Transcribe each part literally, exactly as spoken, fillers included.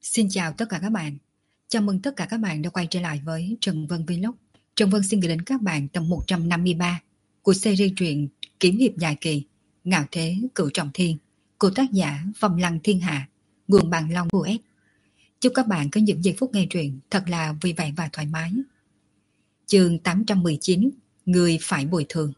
Xin chào tất cả các bạn. Chào mừng tất cả các bạn đã quay trở lại với Trần Vân Vlog. Trần Vân xin gửi đến các bạn tập một trăm năm mươi ba của series truyện Kiếm hiệp dài kỳ Ngạo thế cửu trọng thiên của tác giả Phong Lăng Thiên Hạ, nguồn Bằng Long u ét. Chúc các bạn có những giây phút nghe truyện thật là vui vẻ và thoải mái. Chương tám trăm mười chín, Người phải bồi thường.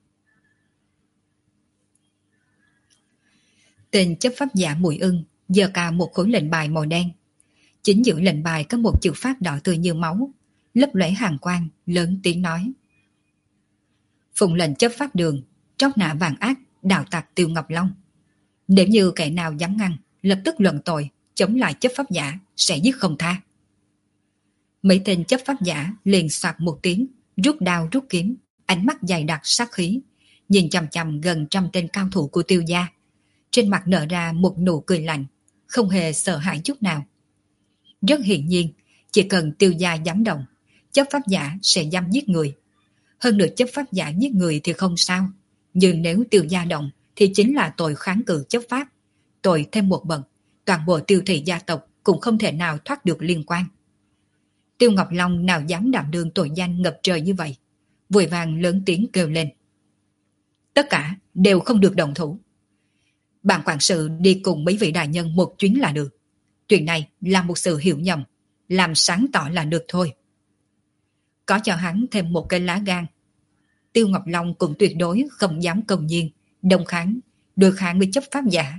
Tên chấp pháp giả Mùi Ưng giơ cao một khối lệnh bài màu đen. Chính giữa lệnh bài có một chữ phát đỏ tươi như máu, lấp lóe hàn quang, lớn tiếng nói: Phụng lệnh chấp pháp đường, trót nã vàng ác, đạo tặc Tiêu Ngọc Long. Nếu như kẻ nào dám ngăn, lập tức luận tội, chống lại chấp pháp giả, sẽ giết không tha. Mấy tên chấp pháp giả liền soạt một tiếng, rút đao rút kiếm, ánh mắt dày đặc sát khí, nhìn chằm chằm gần trăm tên cao thủ của Tiêu gia. Trên mặt nở ra một nụ cười lạnh, không hề sợ hãi chút nào. Rất hiển nhiên, chỉ cần Tiêu gia dám động, chấp pháp giả sẽ dám giết người. Hơn nữa chấp pháp giả giết người thì không sao, nhưng nếu Tiêu gia động thì chính là tội kháng cự chấp pháp. Tội thêm một bậc, toàn bộ Tiêu thị gia tộc cũng không thể nào thoát được liên quan. Tiêu Ngọc Long nào dám đảm đương tội danh ngập trời như vậy, vội vàng lớn tiếng kêu lên: Tất cả đều không được đồng thủ. Bạn quản sự đi cùng mấy vị đại nhân một chuyến là được. Chuyện này là một sự hiểu nhầm, làm sáng tỏ là được thôi. Có cho hắn thêm một cái lá gan, Tiêu Ngọc Long cũng tuyệt đối không dám công nhiên đồng kháng, đối kháng với chấp pháp giả.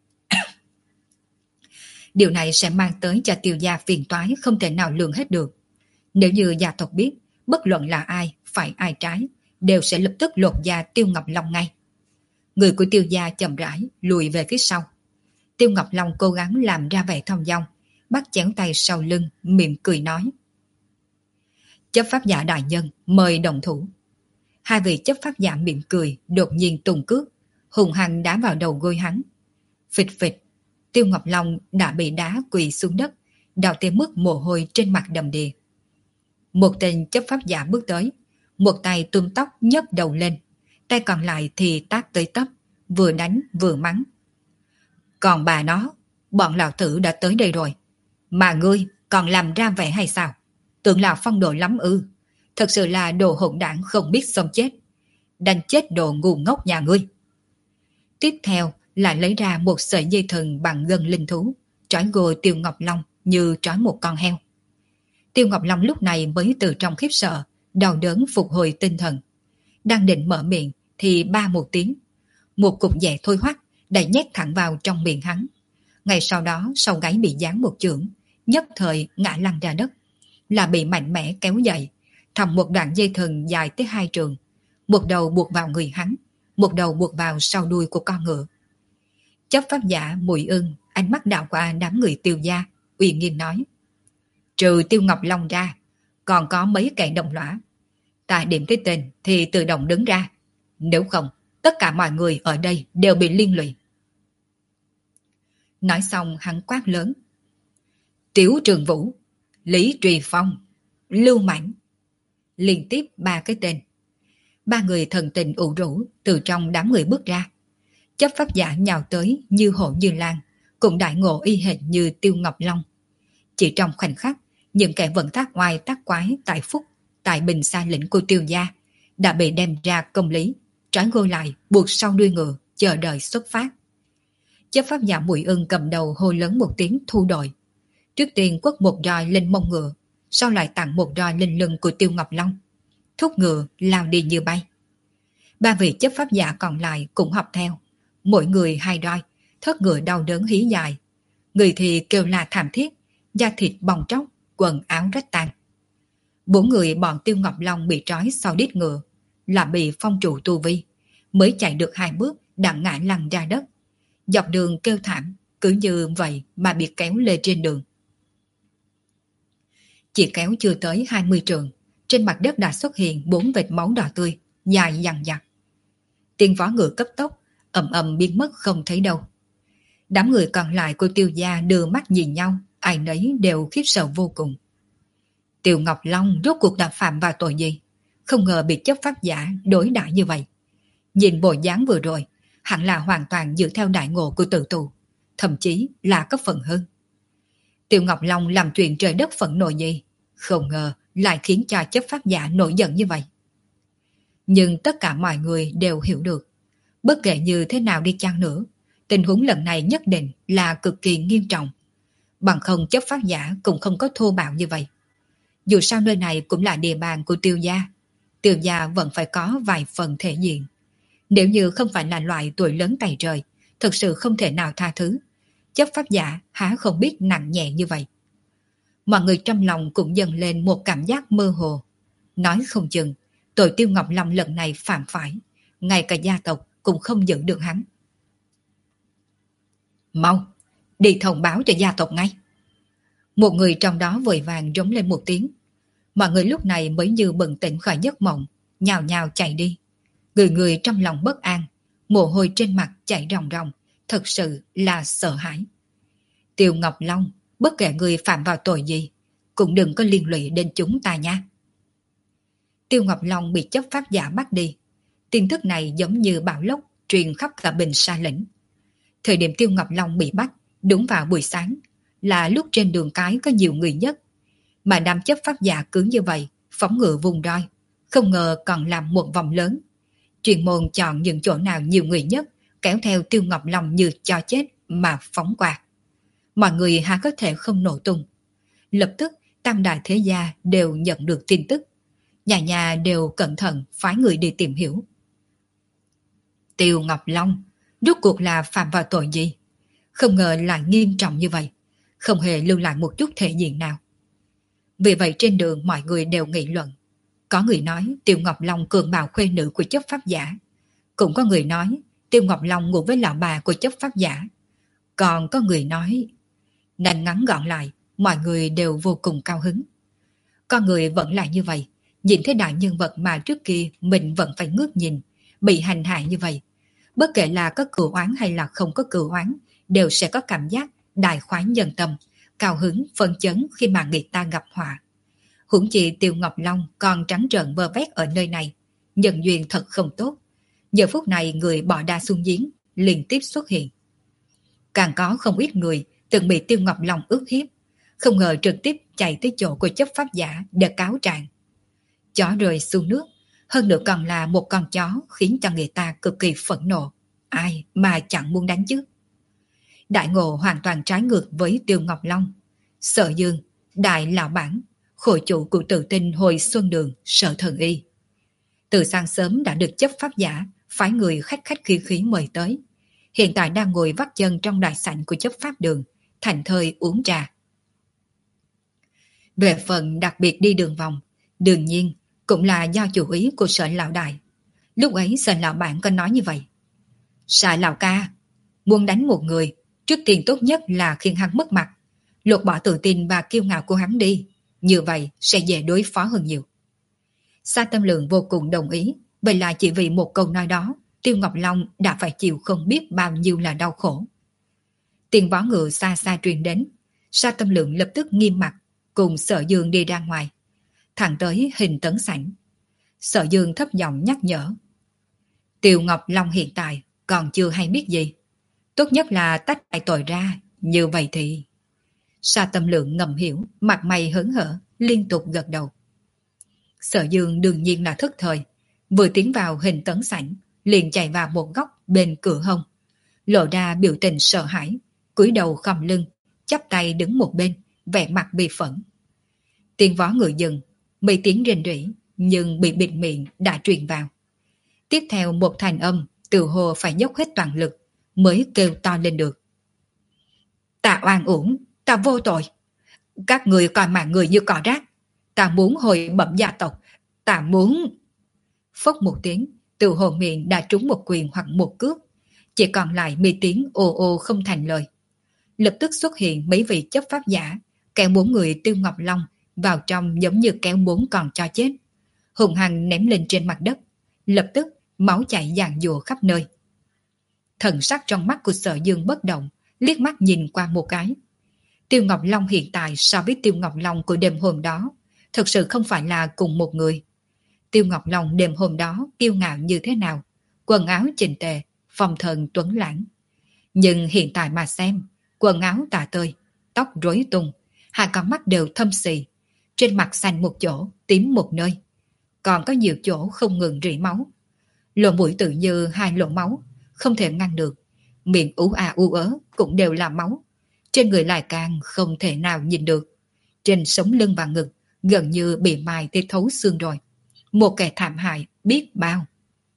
Điều này sẽ mang tới cho Tiêu gia phiền toái không thể nào lường hết được. Nếu như gia tộc biết, bất luận là ai, phải ai trái, đều sẽ lập tức lột da Tiêu Ngọc Long ngay. Người của Tiêu gia chậm rãi lùi về phía sau. Tiêu Ngọc Long cố gắng làm ra vẻ thong dong, bắt chéo tay sau lưng, mỉm cười nói: Chấp pháp giả đại nhân, mời đồng thủ. Hai vị chấp pháp giả mỉm cười, đột nhiên tung cước, hùng hăng đá vào đầu gối hắn. Phịch phịch, Tiêu Ngọc Long đã bị đá quỳ xuống đất, đào tới mức mồ hôi trên mặt đầm đìa. Một tên chấp pháp giả bước tới, một tay túm tóc nhấc đầu lên, tay còn lại thì tát tới tấp, vừa đánh vừa mắng: Còn bà nó, bọn lão tử đã tới đây rồi, mà ngươi còn làm ra vẻ hay sao? Tưởng là phong độ lắm ư? Thật sự là đồ hỗn đảng không biết sống chết, đánh chết đồ ngu ngốc nhà ngươi. Tiếp theo lại lấy ra một sợi dây thừng bằng gân linh thú, trói gô Tiêu Ngọc Long như trói một con heo. Tiêu Ngọc Long lúc này mới từ trong khiếp sợ, đau đớn phục hồi tinh thần. Đang định mở miệng thì ba một tiếng, một cục dẻ thôi hoắt đã nhét thẳng vào trong miệng hắn. Ngay sau đó sau gáy bị giáng một chưởng, nhất thời ngã lăn ra đất, là bị mạnh mẽ kéo dậy, thòng một đoạn dây thừng dài tới hai trường, một đầu buộc vào người hắn, một đầu buộc vào sau đuôi của con ngựa. Chấp pháp giả Mùi Ưng ánh mắt đảo qua đám người Tiêu gia, uy nghiêm nói: Trừ Tiêu Ngọc Long ra, còn có mấy kẻ đồng lõa. Ta điểm tới tên thì tự động đứng ra, nếu không tất cả mọi người ở đây đều bị liên lụy. Nói xong hắn quát lớn: Tiếu Trường Vũ, Lý Trì Phong, Lưu Mãnh. Liên tiếp ba cái tên. Ba người thần tình ủ rũ từ trong đám người bước ra. Chấp pháp giả nhào tới như hổ như lan, cũng đại ngộ y hệt như Tiêu Ngọc Long. Chỉ trong khoảnh khắc, những kẻ vận tác oai tác quái tại Phúc, tại Bình Sa lĩnh của Tiêu gia đã bị đem ra công lý, trói gô lại buộc sau đuôi ngựa, chờ đợi xuất phát. Chấp pháp giả Mùi Ưng cầm đầu hô lớn một tiếng thu đội. Trước tiên quất một roi lên mông ngựa, sau lại tặng một roi lên lưng của Tiêu Ngọc Long, thúc ngựa lao đi như bay. Ba vị chấp pháp giả còn lại cũng học theo, mỗi người hai roi, thớt ngựa đau đớn hí dài. Người thì kêu la thảm thiết, da thịt bong tróc, quần áo rách tan. Bốn người bọn Tiêu Ngọc Long bị trói sau đít ngựa, là bị phong trụ tu vi, mới chạy được hai bước đã ngã lăn ra đất. Dọc đường kêu thảm, cứ như vậy mà bị kéo lê trên đường. Chỉ kéo chưa tới hai mươi trượng, trên mặt đất đã xuất hiện bốn vệt máu đỏ tươi, dài dằng dặc. Tiếng vó ngựa cấp tốc, ầm ầm biến mất không thấy đâu. Đám người còn lại của Tiêu gia đưa mắt nhìn nhau, ai nấy đều khiếp sợ vô cùng. Tiêu Ngọc Long rốt cuộc đã phạm vào tội gì? Không ngờ bị chấp pháp giả đối đãi như vậy. Nhìn bộ dáng vừa rồi, hẳn là hoàn toàn dựa theo đại ngộ của tự tù, thậm chí là có phần hơn. Tiêu Ngọc Long làm chuyện trời đất phẫn nộ gì, không ngờ lại khiến cho chấp pháp giả nổi giận như vậy. Nhưng tất cả mọi người đều hiểu được, bất kể như thế nào đi chăng nữa, tình huống lần này nhất định là cực kỳ nghiêm trọng. Bằng không chấp pháp giả cũng không có thô bạo như vậy. Dù sao nơi này cũng là địa bàn của Tiêu gia, Tiêu gia vẫn phải có vài phần thể diện. Nếu như không phải là loại tuổi lớn tày trời, thực sự không thể nào tha thứ. Chấp pháp giả há không biết nặng nhẹ như vậy. Mọi người trong lòng cũng dần lên một cảm giác mơ hồ. Nói không chừng, tội Tiêu Ngọc Long lần này phạm phải, ngay cả gia tộc cũng không giữ được hắn. Mau, đi thông báo cho gia tộc ngay. Một người trong đó vội vàng rống lên một tiếng. Mọi người lúc này mới như bừng tỉnh khỏi giấc mộng, nhào nhào chạy đi. Người người trong lòng bất an, mồ hôi trên mặt chảy ròng ròng, thật sự là sợ hãi. Tiêu Ngọc Long, bất kể người phạm vào tội gì, cũng đừng có liên lụy đến chúng ta nha. Tiêu Ngọc Long bị chấp pháp giả bắt đi. Tin tức này giống như bão lốc truyền khắp cả Bình Sa lĩnh. Thời điểm Tiêu Ngọc Long bị bắt, đúng vào buổi sáng, là lúc trên đường cái có nhiều người nhất. Mà đám chấp pháp giả cứ như vậy, phóng ngựa vùng roi, không ngờ còn làm một vòng lớn. Chuyên môn chọn những chỗ nào nhiều người nhất, kéo theo Tiêu Ngọc Long như cho chết mà phóng qua. Mọi người há có thể không nổ tung. Lập tức, tam đại thế gia đều nhận được tin tức. Nhà nhà đều cẩn thận phái người đi tìm hiểu. Tiêu Ngọc Long, rốt cuộc là phạm vào tội gì? Không ngờ lại nghiêm trọng như vậy, không hề lưu lại một chút thể diện nào. Vì vậy trên đường mọi người đều nghị luận. Có người nói Tiêu Ngọc Long cường bạo khuê nữ của chấp pháp giả. Cũng có người nói Tiêu Ngọc Long ngủ với lão bà của chấp pháp giả. Còn có người nói... Nên ngắn gọn lại, mọi người đều vô cùng cao hứng. Con người vẫn là như vậy, nhìn thấy đại nhân vật mà trước kia mình vẫn phải ngước nhìn, bị hành hạ như vậy. Bất kể là có cừu oán hay là không có cừu oán, đều sẽ có cảm giác đại khoái nhân tâm, cao hứng, phân chấn khi mà người ta gặp họa. Huống chi Tiêu Ngọc Long còn trắng trợn vơ vét ở nơi này, nhân duyên thật không tốt. Giờ phút này người bỏ đa xuống giếng liên tiếp xuất hiện. Càng có không ít người từng bị Tiêu Ngọc Long ức hiếp, không ngờ trực tiếp chạy tới chỗ của chấp pháp giả để cáo trạng. Chó rơi xuống nước, hơn nữa còn là một con chó khiến cho người ta cực kỳ phẫn nộ. Ai mà chẳng muốn đánh chứ? Đại Ngộ hoàn toàn trái ngược với Tiêu Ngọc Long. Sở Dương, Đại Lão Bản, khổ chủ của Tự Tinh hồi Xuân Đường, Sở Thần Y. Từ sáng sớm đã được chấp pháp giả phái người khách khách khí khí mời tới. Hiện tại đang ngồi vắt chân trong đại sảnh của chấp pháp đường, thành thơi uống trà. Về phần đặc biệt đi đường vòng, đương nhiên cũng là do chủ ý của Sở Lão Đại. Lúc ấy Sở Lão Bản có nói như vậy. Sở Lão Ca, muốn đánh một người, trước tiên tốt nhất là khiến hắn mất mặt, lột bỏ tự tin và kiêu ngạo của hắn đi, như vậy sẽ dễ đối phó hơn nhiều. Sa Tâm Lượng vô cùng đồng ý, vậy là chỉ vì một câu nói đó, Tiêu Ngọc Long đã phải chịu không biết bao nhiêu là đau khổ. Tiếng vó ngựa xa xa truyền đến, Sa Tâm Lượng lập tức nghiêm mặt, cùng Sở Dương đi ra ngoài, thẳng tới Hình Tấn sảnh. Sở Dương thấp giọng nhắc nhở. Tiêu Ngọc Long hiện tại còn chưa hay biết gì, tốt nhất là tách hai tội ra, như vậy thì... Sa Tâm Lượng ngầm hiểu, mặt mày hớn hở, liên tục gật đầu. Sở Dương đương nhiên là thất thời, vừa tiến vào Hình Tấn sảnh, liền chạy vào một góc bên cửa hông, lộ ra biểu tình sợ hãi, cúi đầu khom lưng, chắp tay đứng một bên, vẻ mặt bi phẫn. Tiếng vó ngựa dừng, mấy tiếng rền rỉ, nhưng bị bịt miệng đã truyền vào. Tiếp theo một thành âm, từ hồ phải dốc hết toàn lực, mới kêu to lên được. Ta oan uổng, ta vô tội. Các người coi mạng người như cỏ rác. Ta muốn hồi bẩm gia tộc, ta muốn... Phốc một tiếng, từ hồ miệng đã trúng một quyền hoặc một cước, chỉ còn lại mấy tiếng ồ ồ không thành lời. Lập tức xuất hiện mấy vị chấp pháp giả, kéo bốn người Tiêu Ngọc Long vào trong giống như kéo bốn con cho chết, hùng hăng ném lên trên mặt đất. Lập tức máu chảy giàn giụa khắp nơi. Thần sắc trong mắt của Sở Dương bất động, liếc mắt nhìn qua một cái. Tiêu Ngọc Long hiện tại so với Tiêu Ngọc Long của đêm hôm đó, thực sự không phải là cùng một người. Tiêu Ngọc Long đêm hôm đó kiêu ngạo như thế nào, quần áo chỉnh tề, phong thần tuấn lãng. Nhưng hiện tại mà xem, quần áo tà tơi, tóc rối tung, hai con mắt đều thâm xì, trên mặt xanh một chỗ, tím một nơi, còn có nhiều chỗ không ngừng rỉ máu. Lỗ mũi tự như hai lỗ máu, không thể ngăn được, miệng ú à u ớ cũng đều là máu, trên người lại càng không thể nào nhìn được. Trên sống lưng và ngực gần như bị mài tới thấu xương rồi, một kẻ thảm hại biết bao.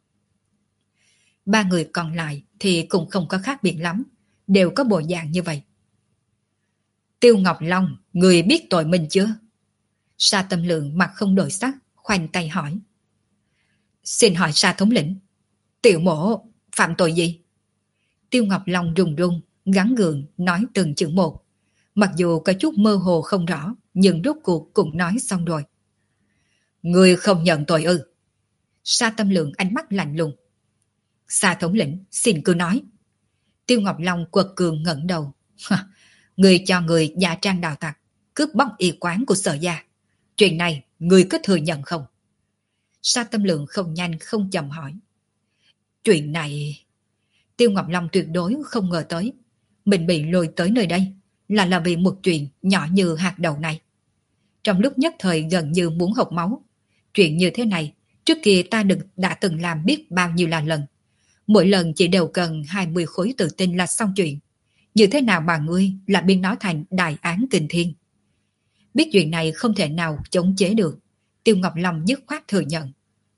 Ba người còn lại thì cũng không có khác biệt lắm, đều có bộ dạng như vậy. Tiêu Ngọc Long, người biết tội mình chưa? Sa Tâm Lượng mặt không đổi sắc, khoanh tay hỏi. Xin hỏi Sa thống lĩnh, tiểu mổ phạm tội gì? Tiêu Ngọc Long run run, gắng gượng nói từng chữ một. Mặc dù có chút mơ hồ không rõ, nhưng rốt cuộc cũng nói xong rồi. Người không nhận tội ư? Sa Tâm Lượng ánh mắt lạnh lùng. Sa thống lĩnh, xin cứ nói. Tiêu Ngọc Long quật cường ngẩng đầu. Người cho người giả trang đào tặc, cướp bóc y quán của Sở gia. Chuyện này, người có thừa nhận không? Sa Tâm Lượng không nhanh không chậm hỏi. Chuyện này... Tiêu Ngọc Long tuyệt đối không ngờ tới. Mình bị lôi tới nơi đây là là vì một chuyện nhỏ như hạt đậu này. Trong lúc nhất thời gần như muốn hộc máu. Chuyện như thế này, trước kia ta đừng đã từng làm biết bao nhiêu là lần. Mỗi lần chỉ đều cần hai mươi khối tự tin là xong chuyện. Như thế nào mà ngươi lại biến nó thành đại án kinh thiên? Biết chuyện này không thể nào chống chế được, Tiêu Ngọc Long dứt khoát thừa nhận.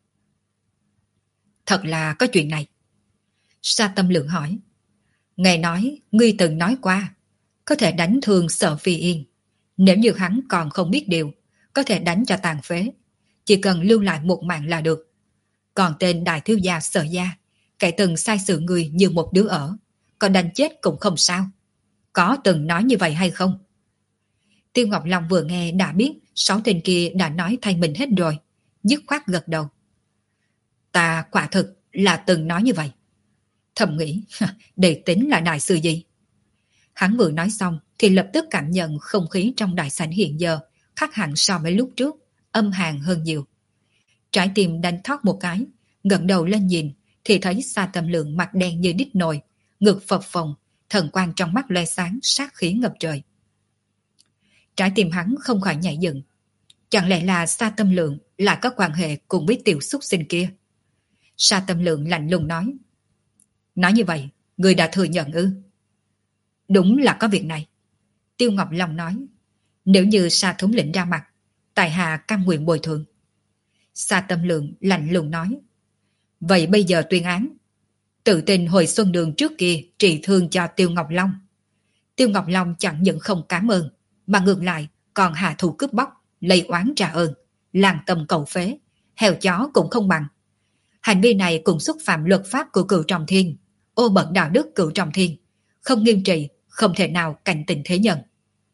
Thật là có chuyện này. Sa Tâm Lượng hỏi. Nghe nói, ngươi từng nói qua, có thể đánh thương Sở Phi Yên. Nếu như hắn còn không biết điều, có thể đánh cho tàn phế. Chỉ cần lưu lại một mạng là được. Còn tên đại thiếu gia Sở gia, kẻ từng sai sự người như một đứa ở, còn đánh chết cũng không sao. Có từng nói như vậy hay không? Tiêu Ngọc Long vừa nghe đã biết sáu tên kia đã nói thay mình hết rồi, dứt khoát gật đầu. Ta quả thực là từng nói như vậy. Thầm nghĩ, để tính là đại sự gì? Hắn vừa nói xong thì lập tức cảm nhận không khí trong đại sảnh hiện giờ khác hẳn so với lúc trước, âm hàn hơn nhiều. Trái tim đánh thót một cái, ngẩng đầu lên nhìn thì thấy Sa Tâm Lượng mặt đen như đít nồi, ngực phập phồng, thần quang trong mắt loe sáng, sát khí ngập trời. Trái tim hắn không khỏi nhảy dựng. Chẳng lẽ là Sa Tâm Lượng lại có quan hệ cùng với tiểu xúc sinh kia? Sa Tâm Lượng lạnh lùng nói. Nói như vậy, người đã thừa nhận ư? Đúng là có việc này. Tiêu Ngọc Long nói. Nếu như Sa thống lĩnh ra mặt, tại hạ cam nguyện bồi thường. Sa Tâm Lượng lạnh lùng nói. Vậy bây giờ tuyên án. Tự tin hồi xuân đường trước kia trị thương cho Tiêu Ngọc Long. Tiêu Ngọc Long chẳng những không cảm ơn, mà ngược lại còn hạ thủ cướp bóc, lấy oán trả ơn, làng tâm cầu phế, heo chó cũng không bằng. Hành vi này cũng xúc phạm luật pháp của Cửu Trọng Thiên, ô bẩn đạo đức Cửu Trọng Thiên, không nghiêm trị, không thể nào cảnh tình thế nhân.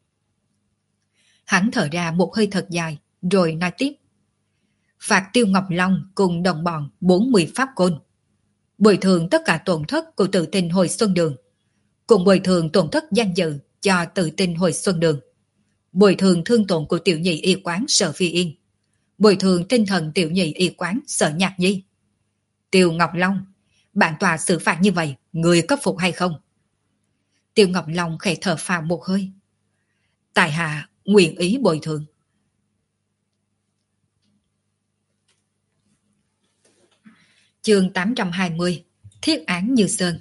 Hắn thở ra một hơi thật dài, rồi nói tiếp. Phạt Tiêu Ngọc Long cùng đồng bọn bốn mươi pháp côn. Bồi thường tất cả tổn thất của Tự Tin hồi xuân đường. Cùng bồi thường tổn thất danh dự cho Tự Tin hồi xuân đường. Bồi thường thương tổn của tiểu nhị y quán Sở Phi Yên. Bồi thường tinh thần tiểu nhị y quán Sở Nhạc Nhi. Tiêu Ngọc Long, bản tòa xử phạt như vậy, người có phục hay không? Tiêu Ngọc Long khẽ thở phào một hơi. Tại hạ nguyện ý bồi thường. Chương tám trăm hai mươi. Thiết án Như Sơn.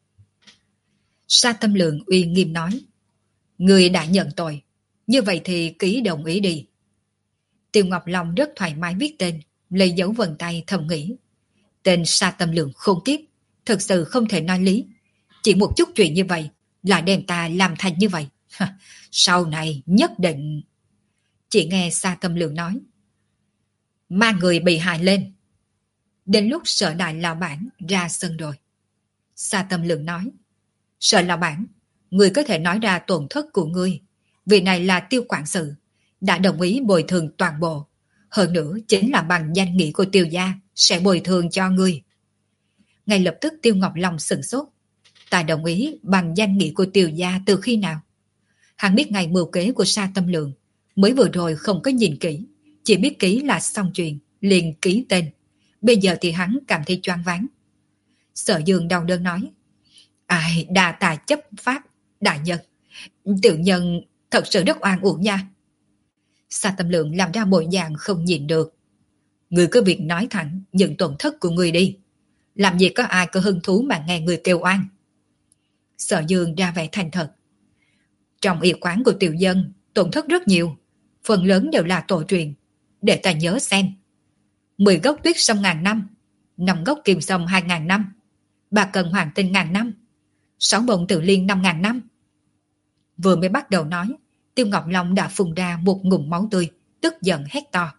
Sa Tâm Lượng uy nghiêm nói. Người đã nhận tội, như vậy thì ký đồng ý đi. Tiêu Ngọc Long rất thoải mái viết tên, lấy dấu vân tay thầm nghĩ. Tên Sa Tâm Lượng khôn kiếp, thật sự không thể nói lý. Chỉ một chút chuyện như vậy, lại đem ta làm thành như vậy. Sau này nhất định... Chỉ nghe Sa Tâm Lượng nói. Mang người bị hại lên. Đến lúc Sở đại lão bản ra sân rồi. Sa Tâm Lượng nói. Sở lão bản, người có thể nói ra tổn thất của ngươi. Vì này là Tiêu quản sự, đã đồng ý bồi thường toàn bộ. Hơn nữa chính là bằng danh nghĩa của Tiêu gia sẽ bồi thường cho ngươi. Ngay lập tức Tiêu Ngọc Long sửng sốt. Ta đồng ý bằng danh nghĩa của Tiêu gia từ khi nào? Hắn biết ngày mưu kế của Sa Tâm Lượng, mới vừa rồi không có nhìn kỹ, chỉ biết ký là xong chuyện, liền ký tên. Bây giờ thì hắn cảm thấy choáng váng. Sở Dương đau đớn nói. Ai đa tài chấp pháp, đại nhân. Tiểu nhân thật sự rất oan uổng nha. Sa Tâm Lượng làm ra bộ dạng không nhìn được. Người cứ việc nói thẳng những tổn thất của người đi. Làm gì có ai có hứng thú mà nghe người kêu oan. Sở Dương ra vẻ thành thật. Trong y quán của tiểu dân, tổn thất rất nhiều. Phần lớn đều là tổ truyền. Để ta nhớ xem. Mười gốc tuyết sông ngàn năm, năm gốc kim sông hai ngàn năm, ba cần hoàng tinh ngàn năm, sáu bông tự liên năm ngàn năm. Vừa mới bắt đầu nói, Tiêu Ngọc Long đã phun ra một ngụm máu tươi, tức giận hét to.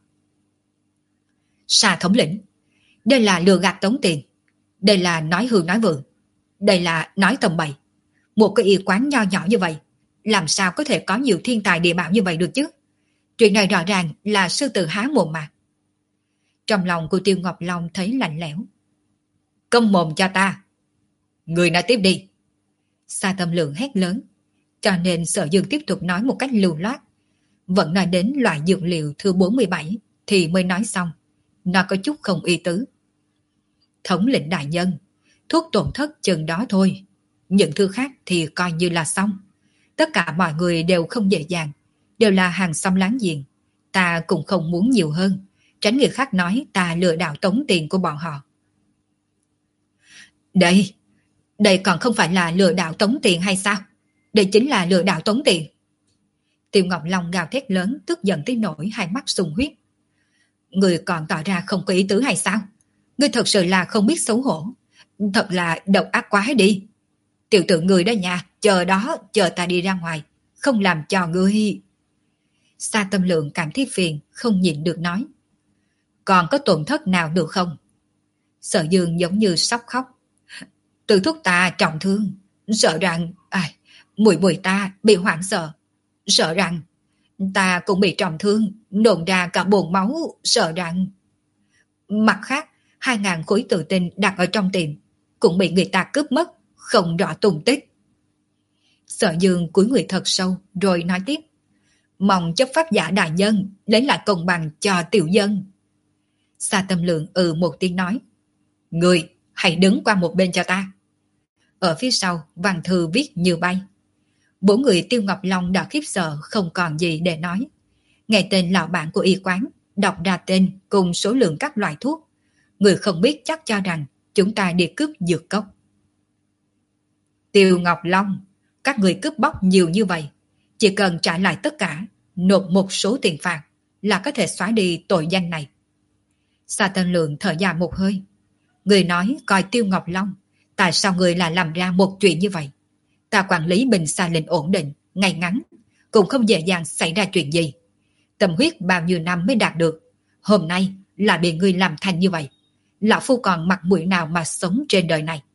Sa thống lĩnh, đây là lừa gạt tống tiền, đây là nói hư nói vượng, đây là nói tầm bậy. Một cái y quán nho nhỏ như vậy, làm sao có thể có nhiều thiên tài địa bảo như vậy được chứ? Chuyện này rõ ràng là sư tử há mồm mà. Trong lòng của Tiêu Ngọc Long thấy lạnh lẽo. Câm mồm cho ta. Người nói tiếp đi. Sa Tâm Lượng hét lớn. Cho nên Sở Dương tiếp tục nói một cách lưu loát. Vẫn nói đến loại dược liệu thứ bốn mươi bảy thì mới nói xong. Nó có chút không ý tứ. Thống lĩnh đại nhân, thuốc tổn thất chừng đó thôi. Những thứ khác thì coi như là xong. Tất cả mọi người đều không dễ dàng. Đều là hàng xóm láng giềng. Ta cũng không muốn nhiều hơn. Tránh người khác nói ta lừa đảo tống tiền của bọn họ. Đây, đây còn không phải là lừa đảo tống tiền hay sao? Đây chính là lừa đảo tống tiền. Tiêu Ngọc Long gào thét lớn, tức giận tới nỗi hai mắt sùng huyết. Người còn tỏ ra không có ý tứ hay sao? Ngươi thật sự là không biết xấu hổ. Thật là độc ác quá đi. Tiểu tử người đó nha, chờ đó, chờ ta đi ra ngoài. Không làm cho ngươi. Sa Tâm Lượng cảm thấy phiền, không nhịn được nói. Còn có tổn thất nào được không? Sở Dương giống như sắp khóc. Từ thuốc ta trọng thương, sợ rằng à, mùi mùi ta bị hoảng sợ, sợ rằng ta cũng bị trọng thương, nôn ra cả bồn máu, sợ rằng mặt khác hai ngàn khối tự tinh đặt ở trong tiệm cũng bị người ta cướp mất, không rõ tung tích. Sở Dương cúi người thật sâu rồi nói tiếp. Mong chấp pháp giả đại nhân lấy lại công bằng cho tiểu dân. Sa Tâm Lượng ừ một tiếng nói. Người hãy đứng qua một bên cho ta. Ở phía sau văn thư viết như bay. Bốn người Tiêu Ngọc Long đã khiếp sợ không còn gì để nói. Nghe tên lão bản của y quán, đọc ra tên cùng số lượng các loại thuốc. Người không biết chắc cho rằng chúng ta đi cướp dược cốc. Tiêu Ngọc Long, các người cướp bóc nhiều như vậy, chỉ cần trả lại tất cả, nộp một số tiền phạt là có thể xóa đi tội danh này. Sa Tâm Lượng thở dài một hơi. Người nói coi Tiêu Ngọc Long, tại sao người lại làm ra một chuyện như vậy? Ta quản lý Bình Sa Linh ổn định, ngay ngắn, cũng không dễ dàng xảy ra chuyện gì. Tâm huyết bao nhiêu năm mới đạt được, hôm nay là bị người làm thành như vậy. Lão phu còn mặt mũi nào mà sống trên đời này?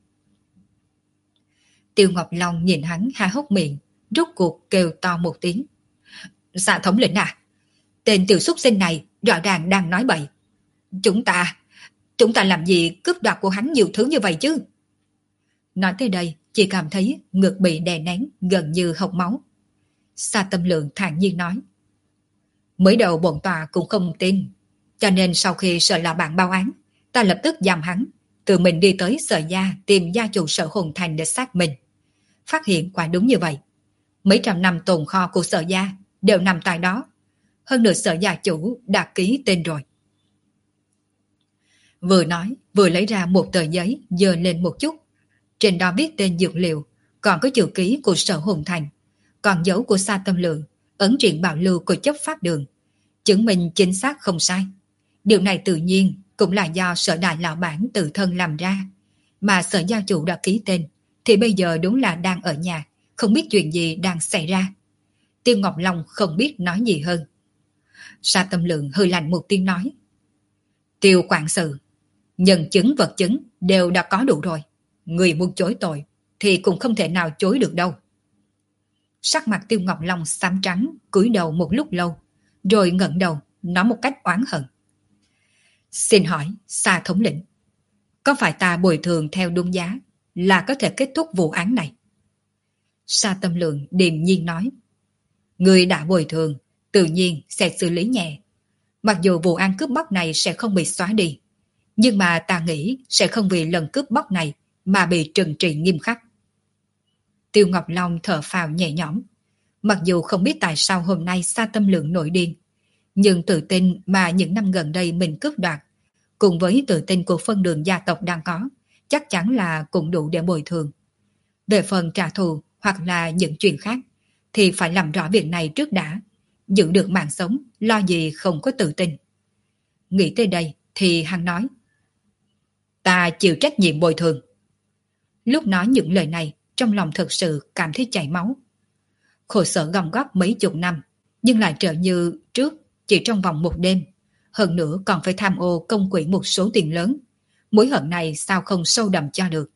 Tiêu Ngọc Long nhìn hắn há hốc miệng, rốt cuộc kêu to một tiếng. Dạ thống lĩnh à, tên tiểu súc sinh này rõ ràng đang nói bậy. Chúng ta, chúng ta làm gì cướp đoạt của hắn nhiều thứ như vậy chứ? Nói tới đây, chỉ cảm thấy ngực bị đè nén gần như hộc máu. Sa Tâm Lượng thản nhiên nói. Mới đầu bổn tòa cũng không tin, cho nên sau khi Sở lão bản báo án, ta lập tức giam hắn, tự mình đi tới Sở gia tìm gia chủ Sở Hồn Thành để xác minh. Phát hiện quả đúng như vậy. Mấy trăm năm tồn kho của Sở gia đều nằm tại đó. Hơn nữa Sở gia chủ đã ký tên rồi. Vừa nói, vừa lấy ra một tờ giấy dơ lên một chút. Trên đó viết tên dược liệu, còn có chữ ký của Sở Hồn Thành, còn dấu của Sa Tâm Lượng, ấn truyện bảo lưu của chấp pháp đường, chứng minh chính xác không sai. Điều này tự nhiên cũng là do Sở đại lão bản tự thân làm ra, mà Sở gia chủ đã ký tên thì bây giờ đúng là đang ở nhà, không biết chuyện gì đang xảy ra. Tiêu Ngọc Long không biết nói gì hơn. Sa Tâm Lượng hừ lạnh một tiếng nói. Tiêu quản sự, nhân chứng vật chứng đều đã có đủ rồi. Người muốn chối tội thì cũng không thể nào chối được đâu. Sắc mặt Tiêu Ngọc Long xám trắng, cúi đầu một lúc lâu, rồi ngẩng đầu, nói một cách oán hận. Xin hỏi, Sa thống lĩnh, có phải ta bồi thường theo đúng giá là có thể kết thúc vụ án này? Sa Tâm Lượng điềm nhiên nói. Người đã bồi thường, tự nhiên sẽ xử lý nhẹ. Mặc dù vụ án cướp bóc này sẽ không bị xóa đi, nhưng mà ta nghĩ sẽ không vì lần cướp bóc này mà bị trừng trị nghiêm khắc. Tiêu Ngọc Long thở phào nhẹ nhõm. Mặc dù không biết tại sao hôm nay Sa Tâm Lượng nổi điên, nhưng tự tin mà những năm gần đây mình cướp đoạt, cùng với tự tin của phân đường gia tộc đang có, chắc chắn là cũng đủ để bồi thường. Về phần trả thù hoặc là những chuyện khác, thì phải làm rõ việc này trước đã. Giữ được mạng sống, lo gì không có tự tin. Nghĩ tới đây thì hắn nói, ta chịu trách nhiệm bồi thường. Lúc nói những lời này, trong lòng thật sự cảm thấy chảy máu. Khổ sở gom góp mấy chục năm, nhưng lại trở như trước chỉ trong vòng một đêm. Hơn nữa còn phải tham ô công quỹ một số tiền lớn. Mối hận này sao không sâu đậm cho được.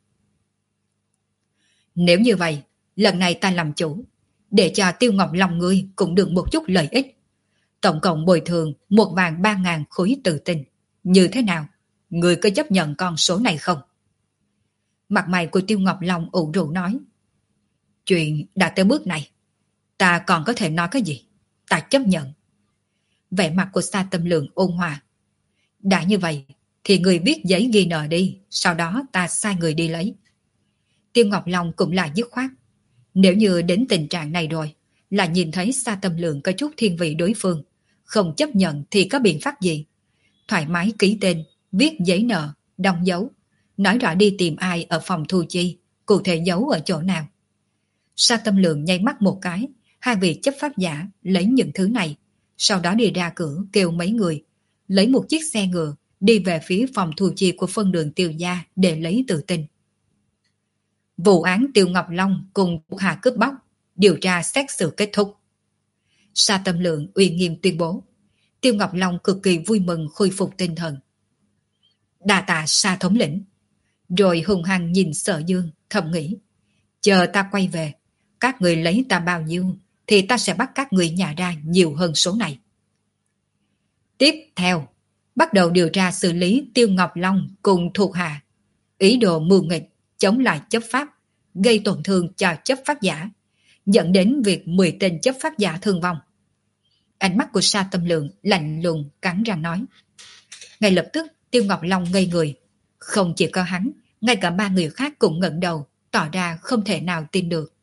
Nếu như vậy, lần này ta làm chủ, để cho Tiêu Ngọc Long ngươi cũng được một chút lợi ích. Tổng cộng bồi thường một vạn ba ngàn khối tự tin. Như thế nào? Ngươi có chấp nhận con số này không? Mặt mày của Tiêu Ngọc Long ủ rũ nói, chuyện đã tới bước này, ta còn có thể nói cái gì? Ta chấp nhận. Vẻ mặt của Sa Tâm Lượng ôn hòa. Đã như vậy, thì người viết giấy ghi nợ đi, sau đó ta sai người đi lấy. Tiêu Ngọc Long cũng là dứt khoát. Nếu như đến tình trạng này rồi, là nhìn thấy Sa Tâm Lượng có chút thiên vị đối phương, không chấp nhận thì có biện pháp gì? Thoải mái ký tên, viết giấy nợ, đóng dấu, nói rõ đi tìm ai ở phòng thu chi, cụ thể giấu ở chỗ nào. Sa Tâm Lượng nháy mắt một cái, hai vị chấp pháp giả lấy những thứ này, sau đó đi ra cửa kêu mấy người, lấy một chiếc xe ngựa, đi về phía phòng thu chi của phân đường Tiêu gia để lấy tự tin. Vụ án Tiêu Ngọc Long cùng thuộc hạ cướp bóc, điều tra xét xử kết thúc. Sa Tâm Lượng uy nghiêm tuyên bố. Tiêu Ngọc Long cực kỳ vui mừng khôi phục tinh thần. Đa tạ Sa thống lĩnh. Rồi hùng hăng nhìn Sở Dương, thầm nghĩ, chờ ta quay về, các người lấy ta bao nhiêu thì ta sẽ bắt các người nhả ra nhiều hơn số này. Tiếp theo, bắt đầu điều tra xử lý Tiêu Ngọc Long cùng thuộc hạ, ý đồ mưu nghịch, chống lại chấp pháp, gây tổn thương cho chấp pháp giả, dẫn đến việc mười tên chấp pháp giả thương vong. Ánh mắt của Sa Tâm Lượng lạnh lùng cắn răng nói. Ngay lập tức Tiêu Ngọc Long ngây người, không chỉ có hắn, ngay cả ba người khác cũng ngẩng đầu, tỏ ra không thể nào tin được.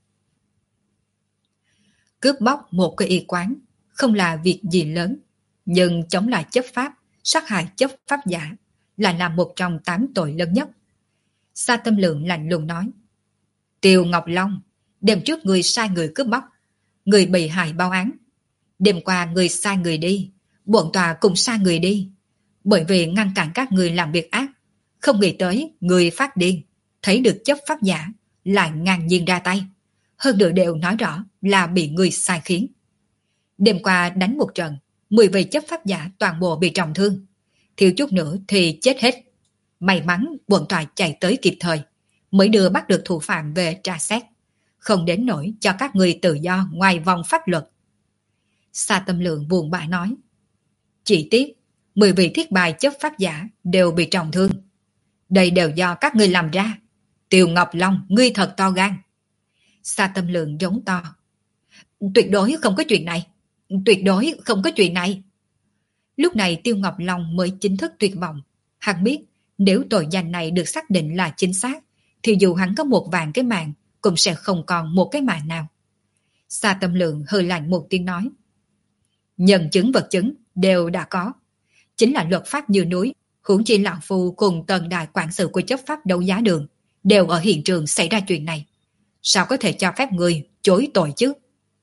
Cướp bóc một cái y quán không là việc gì lớn, nhưng chống lại chấp pháp, sát hại chấp pháp giả là làm một trong tám tội lớn nhất. Sa Tâm Lượng lạnh lùng nói. Tiêu Ngọc Long, đêm trước người sai người cướp bóc, người bị hại báo án. Đêm qua người sai người đi, bổn tòa cùng sai người đi, bởi vì ngăn cản các người làm việc ác. Không nghĩ tới người phát điên, thấy được chấp pháp giả, lại ngang nhiên ra tay. Hơn nữa đều nói rõ là bị người sai khiến. Đêm qua đánh một trận, mười vị chấp pháp giả toàn bộ bị trọng thương, thiếu chút nữa thì chết hết. May mắn bổn tòa chạy tới kịp thời, mới đưa bắt được thủ phạm về tra xét, không đến nỗi cho các người tự do ngoài vòng pháp luật. Sa Tâm Lượng buồn bã nói. Chỉ tiếc, mười vị thiết bài chấp pháp giả đều bị trọng thương. Đây đều do các ngươi làm ra. Tiêu Ngọc Long, ngươi thật to gan. Sa Tâm Lượng giống to. Tuyệt đối không có chuyện này. Tuyệt đối không có chuyện này. Lúc này Tiêu Ngọc Long mới chính thức tuyệt vọng. Hắn biết nếu tội danh này được xác định là chính xác, thì dù hắn có một vạn cái mạng, cũng sẽ không còn một cái mạng nào. Sa Tâm Lượng hơi lạnh một tiếng nói. Nhân chứng vật chứng đều đã có. Chính là luật pháp như núi, huống chi lão phu cùng tần đại quản sự của chấp pháp đấu giá đường đều ở hiện trường xảy ra chuyện này. Sao có thể cho phép người chối tội chứ?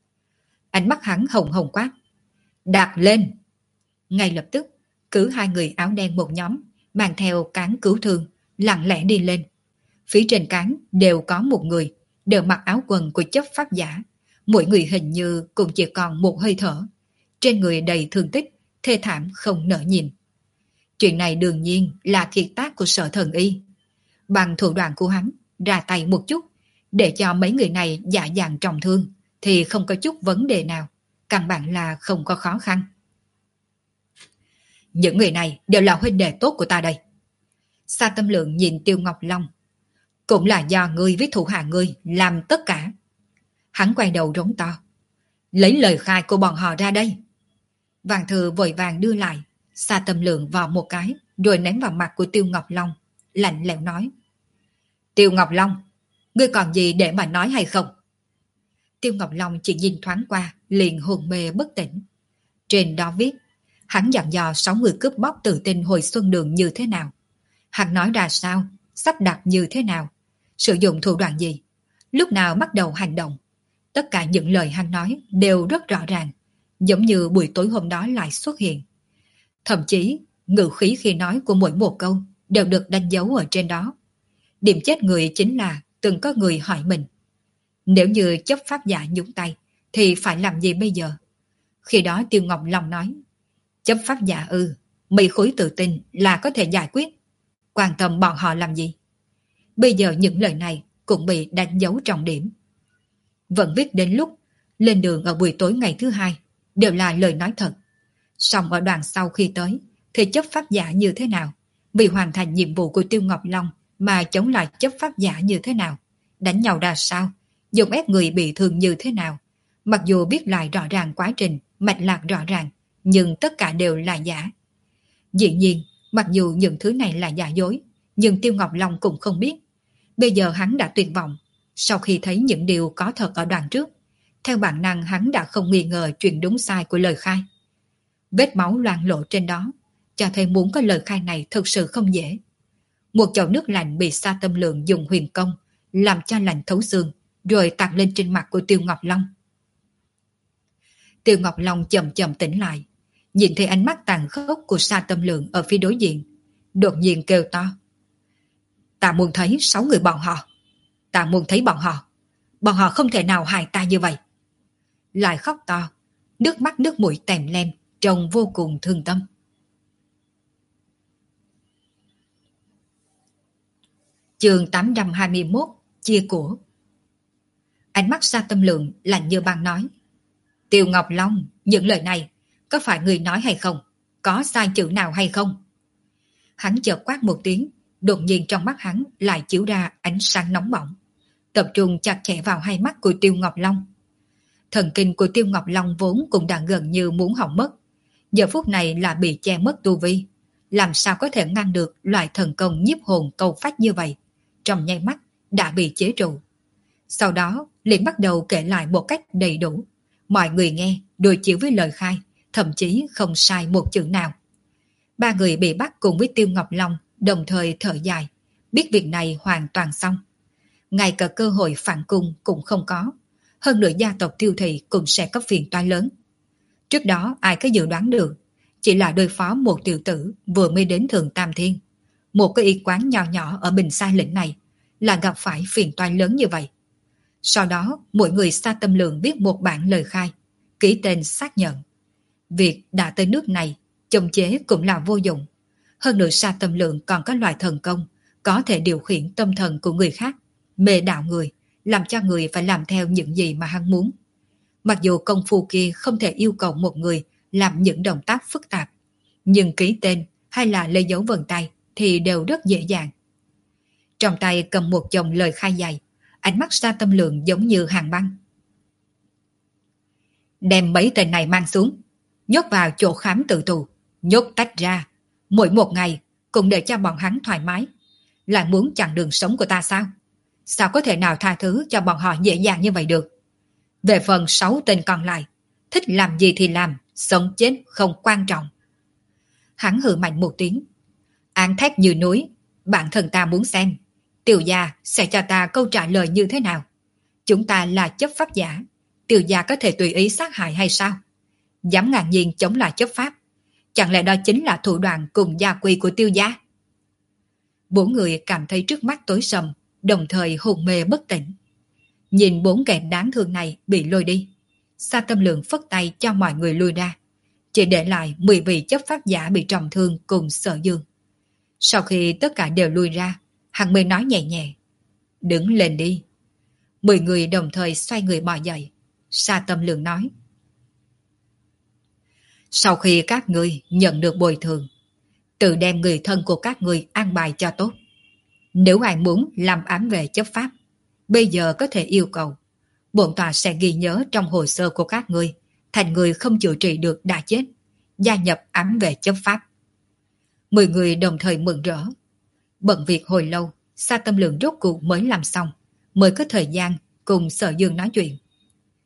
Ánh mắt hắn hồng hồng quát. Đạp lên! Ngay lập tức, cứ hai người áo đen một nhóm, mang theo cán cứu thương, lặng lẽ đi lên. Phía trên cán đều có một người, đều mặc áo quần của chấp pháp giả. Mỗi người hình như cũng chỉ còn một hơi thở. Trên người đầy thương tích, thê thảm không nỡ nhìn. Chuyện này đương nhiên là kiệt tác của Sở Thần Y. Bằng thủ đoạn của hắn, ra tay một chút, để cho mấy người này dạ dàng trọng thương, thì không có chút vấn đề nào. Căn bản là không có khó khăn. Những người này đều là huynh đệ tốt của ta đây. Sa Tâm Lượng nhìn Tiêu Ngọc Long. Cũng là do ngươi với thủ hạ ngươi làm tất cả. Hắn quay đầu rống to. Lấy lời khai của bọn họ ra đây. Vàng Thư vội vàng đưa lại. Sa Tâm Lượng vào một cái, rồi ném vào mặt của Tiêu Ngọc Long, lạnh lẽo nói. Tiêu Ngọc Long, ngươi còn gì để mà nói hay không? Tiêu Ngọc Long chỉ nhìn thoáng qua, liền hôn mê bất tỉnh. Trên đó viết, hắn dặn dò sáu người cướp bóc tự tin hồi xuân đường như thế nào. Hắn nói ra sao, sắp đặt như thế nào, sử dụng thủ đoạn gì, lúc nào bắt đầu hành động. Tất cả những lời hắn nói đều rất rõ ràng, giống như buổi tối hôm đó lại xuất hiện. Thậm chí, ngữ khí khi nói của mỗi một câu đều được đánh dấu ở trên đó. Điểm chết người chính là từng có người hỏi mình, nếu như chấp pháp giả nhúng tay thì phải làm gì bây giờ? Khi đó Tiêu Ngọc Long nói, chấp pháp giả ư, mị khối tự tin là có thể giải quyết, quan tâm bọn họ làm gì? Bây giờ những lời này cũng bị đánh dấu trọng điểm. Vẫn viết đến lúc lên đường ở buổi tối ngày thứ hai đều là lời nói thật. Xong ở đoạn sau khi tới thì chấp pháp giả như thế nào, vì hoàn thành nhiệm vụ của Tiêu Ngọc Long mà chống lại chấp pháp giả như thế nào, đánh nhau ra sao, dùng ép người bị thương như thế nào. Mặc dù biết lại rõ ràng quá trình, mạch lạc rõ ràng, nhưng tất cả đều là giả. Dĩ nhiên, mặc dù những thứ này là giả dối, nhưng Tiêu Ngọc Long cũng không biết. Bây giờ hắn đã tuyệt vọng, sau khi thấy những điều có thật ở đoạn trước, theo bản năng hắn đã không nghi ngờ chuyện đúng sai của lời khai. Vết máu loang lộ trên đó, cho thấy muốn có lời khai này thực sự không dễ. Một chậu nước lạnh bị Sa Tâm Lượng dùng huyền công làm cho lạnh thấu xương, rồi tạt lên trên mặt của Tiêu Ngọc Long. Tiêu Ngọc Long chậm chậm tỉnh lại, nhìn thấy ánh mắt tàn khốc của Sa Tâm Lượng ở phía đối diện, đột nhiên kêu to. Ta muốn thấy sáu người bọn họ. Ta muốn thấy bọn họ. Bọn họ không thể nào hại ta như vậy. Lại khóc to, nước mắt nước mũi tèm lem, trông vô cùng thương tâm. Chương tám trăm hai mươi mốt, chia của. Ánh mắt Sa Tâm Lượng lạnh như băng nói, Tiêu Ngọc Long, những lời này có phải người nói hay không? Có sai chữ nào hay không? Hắn chợt quát một tiếng, đột nhiên trong mắt hắn lại chiếu ra ánh sáng nóng bỏng, tập trung chặt chẽ vào hai mắt của Tiêu Ngọc Long. Thần kinh của Tiêu Ngọc Long vốn cũng đã gần như muốn hỏng mất, giờ phút này là bị che mất tu vi, làm sao có thể ngăn được loại thần công nhiếp hồn câu phách như vậy, trong nháy mắt đã bị chế trụ. Sau đó liền bắt đầu kể lại một cách đầy đủ, mọi người nghe đối chiếu với lời khai, thậm chí không sai một chữ nào. Ba người bị bắt cùng với Tiêu Ngọc Long đồng thời thở dài, biết việc này hoàn toàn xong. Ngay cả cơ hội phản cung cũng không có, hơn nữa gia tộc Tiêu Thị cũng sẽ có phiền toái lớn. Trước đó ai có dự đoán được, chỉ là đối phó một tiểu tử vừa mới đến Thượng Tam Thiên, một cái y quán nhỏ nhỏ ở Bình Sai Lĩnh này, là gặp phải phiền toái lớn như vậy. Sau đó mỗi người Sa Tâm Lượng viết một bản lời khai, ký tên xác nhận. Việc đã tới nước này, chống chế cũng là vô dụng. Hơn nữa Sa Tâm Lượng còn có loại thần công có thể điều khiển tâm thần của người khác, mê đạo người, làm cho người phải làm theo những gì mà hắn muốn. Mặc dù công phu kia không thể yêu cầu một người làm những động tác phức tạp, nhưng ký tên hay là lấy dấu vân tay thì đều rất dễ dàng. Trong tay cầm một chồng lời khai dày, ánh mắt Sa Tâm Lượng giống như hàng băng. Đem mấy tên này mang xuống, nhốt vào chỗ khám tự tù, nhốt tách ra, mỗi một ngày cũng để cho bọn hắn thoải mái. Lại muốn chặn đường sống của ta sao? Sao có thể nào tha thứ cho bọn họ dễ dàng như vậy được? Về phần sáu tên còn lại, thích làm gì thì làm, sống chết không quan trọng. Hắn hừ mạnh một tiếng, án thép như núi, bản thân ta muốn xem Tiêu gia sẽ cho ta câu trả lời như thế nào. Chúng ta là chấp pháp giả, Tiêu gia có thể tùy ý sát hại hay sao? Dám ngạc nhiên chống lại chấp pháp, chẳng lẽ đó chính là thủ đoạn cùng gia quy của Tiêu gia? Bốn người cảm thấy trước mắt tối sầm, đồng thời hồn mê bất tỉnh. Nhìn bốn kẻ đáng thương này bị lôi đi, Sa Tâm Lượng phất tay cho mọi người lui ra, chỉ để lại mười vị chấp pháp giả bị trọng thương cùng Sở Dương. Sau khi tất cả đều lui ra, hắn mới nói nhẹ nhẹ, đứng lên đi. Mười người đồng thời xoay người bò dậy. Sa Tâm Lượng nói, sau khi các ngươi nhận được bồi thường, tự đem người thân của các ngươi an bài cho tốt. Nếu ai muốn làm ám về chấp pháp, bây giờ có thể yêu cầu. Bổn tòa sẽ ghi nhớ trong hồ sơ của các ngươi thành người không chữa trị được đã chết, gia nhập ám về chấp pháp. Mười người đồng thời mừng rỡ. Bận việc hồi lâu, Sa Tâm Lượng rốt cuộc mới làm xong, mới có thời gian cùng Sở Dương nói chuyện.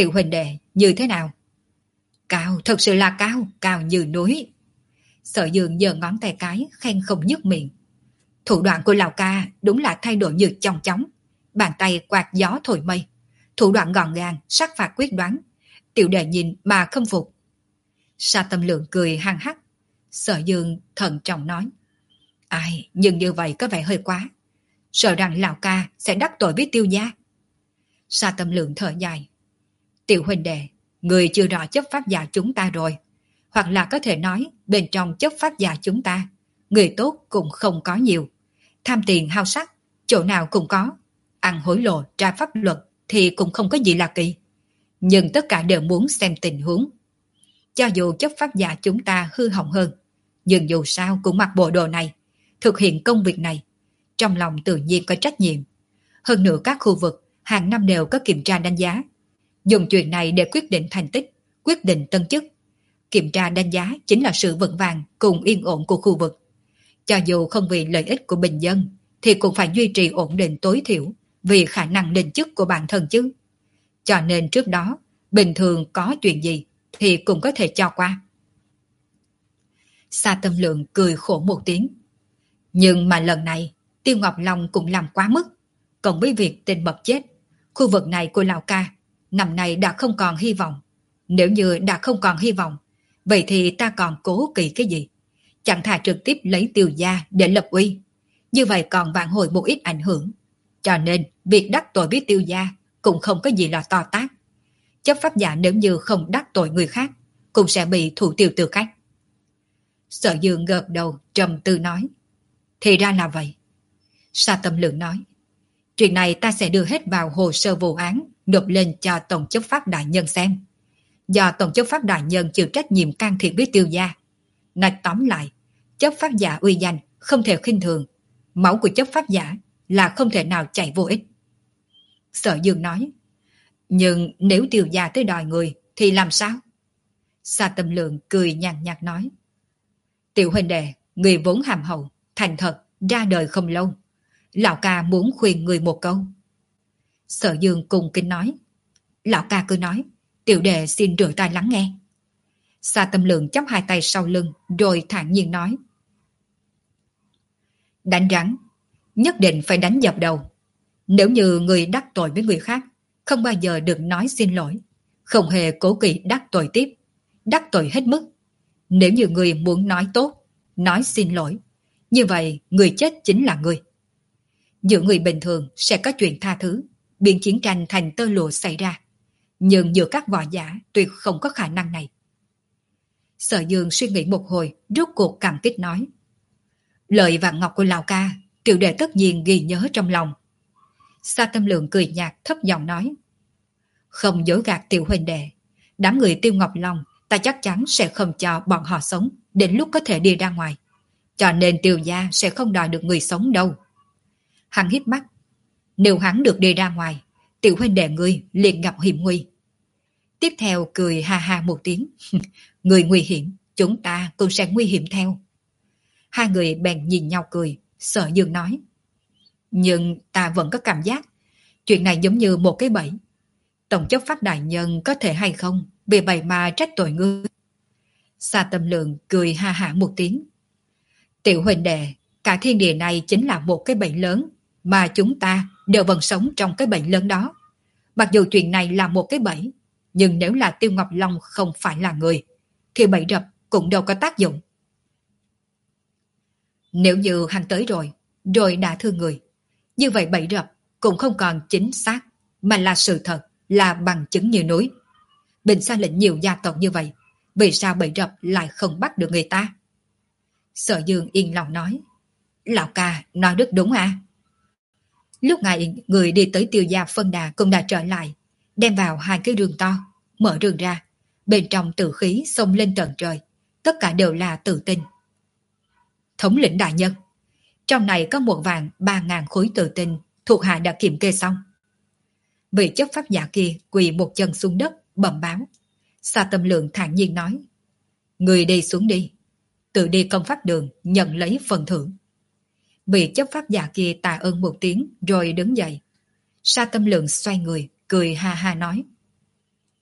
Tiểu huynh đệ, như thế nào? Cao, thật sự là cao, cao như núi. Sở Dương giơ ngón tay cái, khen không dứt miệng. Thủ đoạn của Lào ca đúng là thay đổi như chong chóng. Bàn tay quạt gió thổi mây. Thủ đoạn gọn gàng, sắc phạt quyết đoán. Tiểu đệ nhìn mà khâm phục. Sa Tâm Lượng cười hăng hắc. Sở Dương thận trọng nói. Ai, nhưng như vậy có vẻ hơi quá. Sợ rằng Lào ca sẽ đắc tội với Tiêu gia. Sa Tâm Lượng thở dài. Tiểu huynh đệ, người chưa rõ chấp pháp giả chúng ta rồi. Hoặc là có thể nói bên trong chấp pháp giả chúng ta, người tốt cũng không có nhiều. Tham tiền hao sắc, chỗ nào cũng có. Ăn hối lộ tra pháp luật thì cũng không có gì là kỳ. Nhưng tất cả đều muốn xem tình huống. Cho dù chấp pháp giả chúng ta hư hỏng hơn, nhưng dù sao cũng mặc bộ đồ này, thực hiện công việc này, trong lòng tự nhiên có trách nhiệm. Hơn nữa các khu vực hàng năm đều có kiểm tra đánh giá. Dùng chuyện này để quyết định thành tích, quyết định tân chức. Kiểm tra đánh giá chính là sự vững vàng cùng yên ổn của khu vực. Cho dù không vì lợi ích của bình dân, thì cũng phải duy trì ổn định tối thiểu vì khả năng lên chức của bản thân chứ. Cho nên trước đó, bình thường có chuyện gì thì cũng có thể cho qua. Sa Tâm Lượng cười khổ một tiếng. Nhưng mà lần này, Tiêu Ngọc Long cũng làm quá mức. Cộng với việc tên Mập chết, khu vực này của Lào ca, năm nay đã không còn hy vọng. Nếu như đã không còn hy vọng, vậy thì ta còn cố kỳ cái gì? Chẳng thà trực tiếp lấy Tiêu gia để lập uy. Như vậy còn vãn hồi một ít ảnh hưởng. Cho nên, việc đắc tội với Tiêu gia cũng không có gì là to tát. Chấp pháp giả nếu như không đắc tội người khác, cũng sẽ bị thủ tiêu tư cách. Sở Dương gật đầu trầm tư nói. Thì ra là vậy. Sa Tâm Lượng nói. Chuyện này ta sẽ đưa hết vào hồ sơ vụ án, nộp lên cho Tổng chấp pháp đại nhân xem. Do Tổng chấp pháp đại nhân chịu trách nhiệm can thiệp với Tiêu gia. Nói tóm lại, chấp pháp giả uy danh không thể khinh thường. Máu của chấp pháp giả là không thể nào chảy vô ích. Sở Dương nói. Nhưng nếu Tiêu gia tới đòi người thì làm sao? Sa Tâm Lượng cười nhàn nhạt nói. Tiểu huynh đệ, người vốn hàm hậu, thành thật, ra đời không lâu. Lão ca muốn khuyên người một câu. Sở Dương cùng kính nói. Lão ca cứ nói, tiểu đệ xin rửa tai lắng nghe. Sa Tâm Lượng chắp hai tay sau lưng rồi thản nhiên nói. Đánh rắn, nhất định phải đánh dập đầu. Nếu như người đắc tội với người khác, không bao giờ được nói xin lỗi. Không hề cố kỵ đắc tội tiếp, đắc tội hết mức. Nếu như người muốn nói tốt, nói xin lỗi, như vậy người chết chính là người. Giữa người bình thường sẽ có chuyện tha thứ, biến chiến tranh thành tơ lụa xảy ra. Nhưng giữa các võ giả tuyệt không có khả năng này. Sở Dương suy nghĩ một hồi, rốt cuộc cảm kích nói. Lời vàng ngọc của Lào ca, tiểu đệ tất nhiên ghi nhớ trong lòng. Sa Tâm Lượng cười nhạt thấp giọng nói. Không dối gạt tiểu huynh đệ, đám người Tiêu Ngọc Long ta chắc chắn sẽ không cho bọn họ sống đến lúc có thể đi ra ngoài. Cho nên Tiêu gia sẽ không đòi được người sống đâu. Hắn hít mắt. Nếu hắn được đi ra ngoài, tiểu huynh đệ ngươi liền gặp hiểm nguy. Tiếp theo cười ha ha một tiếng. Người nguy hiểm, chúng ta cũng sẽ nguy hiểm theo. Hai người bèn nhìn nhau cười. Sở Dương nói. Nhưng ta vẫn có cảm giác chuyện này giống như một cái bẫy. Tổng chấp pháp đại nhân có thể hay không vì vậy mà trách tội ngươi. Sa Tâm Lượng cười ha hả một tiếng. Tiểu huynh đệ, cả thiên địa này chính là một cái bẫy lớn, mà chúng ta đều vẫn sống trong cái bẫy lớn đó. Mặc dù chuyện này là một cái bẫy, nhưng nếu là Tiêu Ngọc Long không phải là người, thì bẫy rập cũng đâu có tác dụng. Nếu như hắn tới rồi, rồi đã thương người, như vậy bẫy rập cũng không còn chính xác, mà là sự thật, là bằng chứng như núi. Bình Sa lệnh nhiều gia tộc như vậy, vì sao bẫy rập lại không bắt được người ta? Sở Dương yên lòng nói. Lão ca nói rất đúng à? Lúc này người đi tới Tiêu gia phân đà cũng đã trở lại, đem vào hai cái rương to, mở rương ra, bên trong tử khí xông lên tận trời, tất cả đều là tự tin. Thống lĩnh đại nhân, trong này có một vàng ba ngàn khối tự tin, thuộc hạ đã kiểm kê xong. Vị chấp pháp giả kia quỳ một chân xuống đất, bẩm báo. Sa Tâm Lượng thản nhiên nói. Người đi xuống đi, tự đi công pháp đường, nhận lấy phần thưởng. Vị chấp pháp giả kia tạ ơn một tiếng rồi đứng dậy. Sa Tâm Lượng xoay người, cười ha ha nói.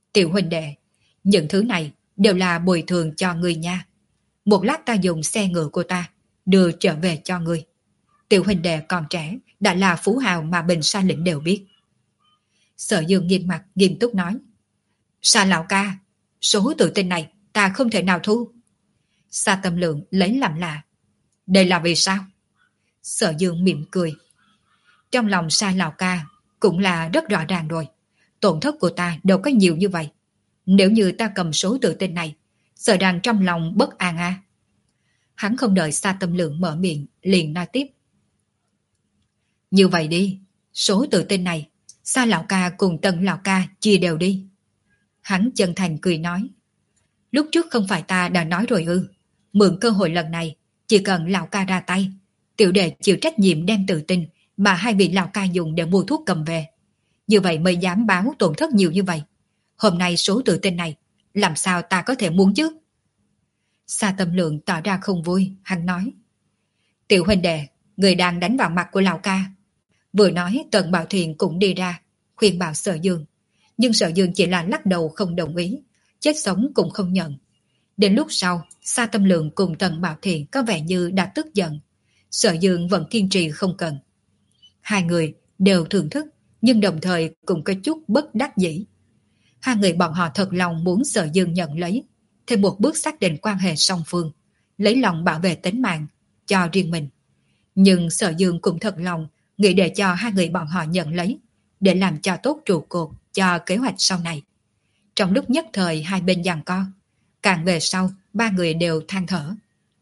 Tiểu huynh đệ, những thứ này đều là bồi thường cho ngươi nha. Một lát ta dùng xe ngựa của ta đưa trở về cho ngươi. Tiểu huynh đệ còn trẻ, đã là phú hào mà Bình Sa lĩnh đều biết. Sở Dương nghiêm mặt nghiêm túc nói. Sa lão ca, số tự tin này ta không thể nào thu. Sa Tâm Lượng lấy làm lạ. Đây là vì sao? Sở Dương mỉm cười. Trong lòng Sa lão ca cũng là rất rõ ràng rồi. Tổn thất của ta đâu có nhiều như vậy. Nếu như ta cầm số tự tin này, sợ rằng trong lòng bất an a. À. Hắn không đợi Sa Tâm Lượng mở miệng, liền nói tiếp. Như vậy đi, số tự tin này, Sa lão ca cùng Tần lão ca chia đều đi. Hắn chân thành cười nói. Lúc trước không phải ta đã nói rồi ư. Mượn cơ hội lần này, chỉ cần lão ca ra tay, tiểu đệ chịu trách nhiệm đem tự tin mà hai vị lão ca dùng để mua thuốc cầm về. Như vậy mới dám báo tổn thất nhiều như vậy. Hôm nay số tự tin này, làm sao ta có thể muốn chứ? Sa Tâm Lượng tỏ ra không vui, hắn nói. Tiểu huynh đệ, người đang đánh vào mặt của lão ca. Vừa nói Tần Bảo Thiền cũng đi ra, khuyên bảo Sở Dương. Nhưng Sở Dương chỉ là lắc đầu không đồng ý, chết sống cũng không nhận. Đến lúc sau, Sa Tâm Lượng cùng Tần Bảo Thiền có vẻ như đã tức giận. Sở Dương vẫn kiên trì không cần. Hai người đều thưởng thức, nhưng đồng thời cũng có chút bất đắc dĩ. Hai người bọn họ thật lòng muốn Sở Dương nhận lấy, thêm một bước xác định quan hệ song phương, lấy lòng bảo vệ tính mạng cho riêng mình. Nhưng Sở Dương cũng thật lòng nghĩ để cho hai người bọn họ nhận lấy, để làm cho tốt trụ cột cho kế hoạch sau này. Trong lúc nhất thời hai bên giằng co, càng về sau ba người đều than thở.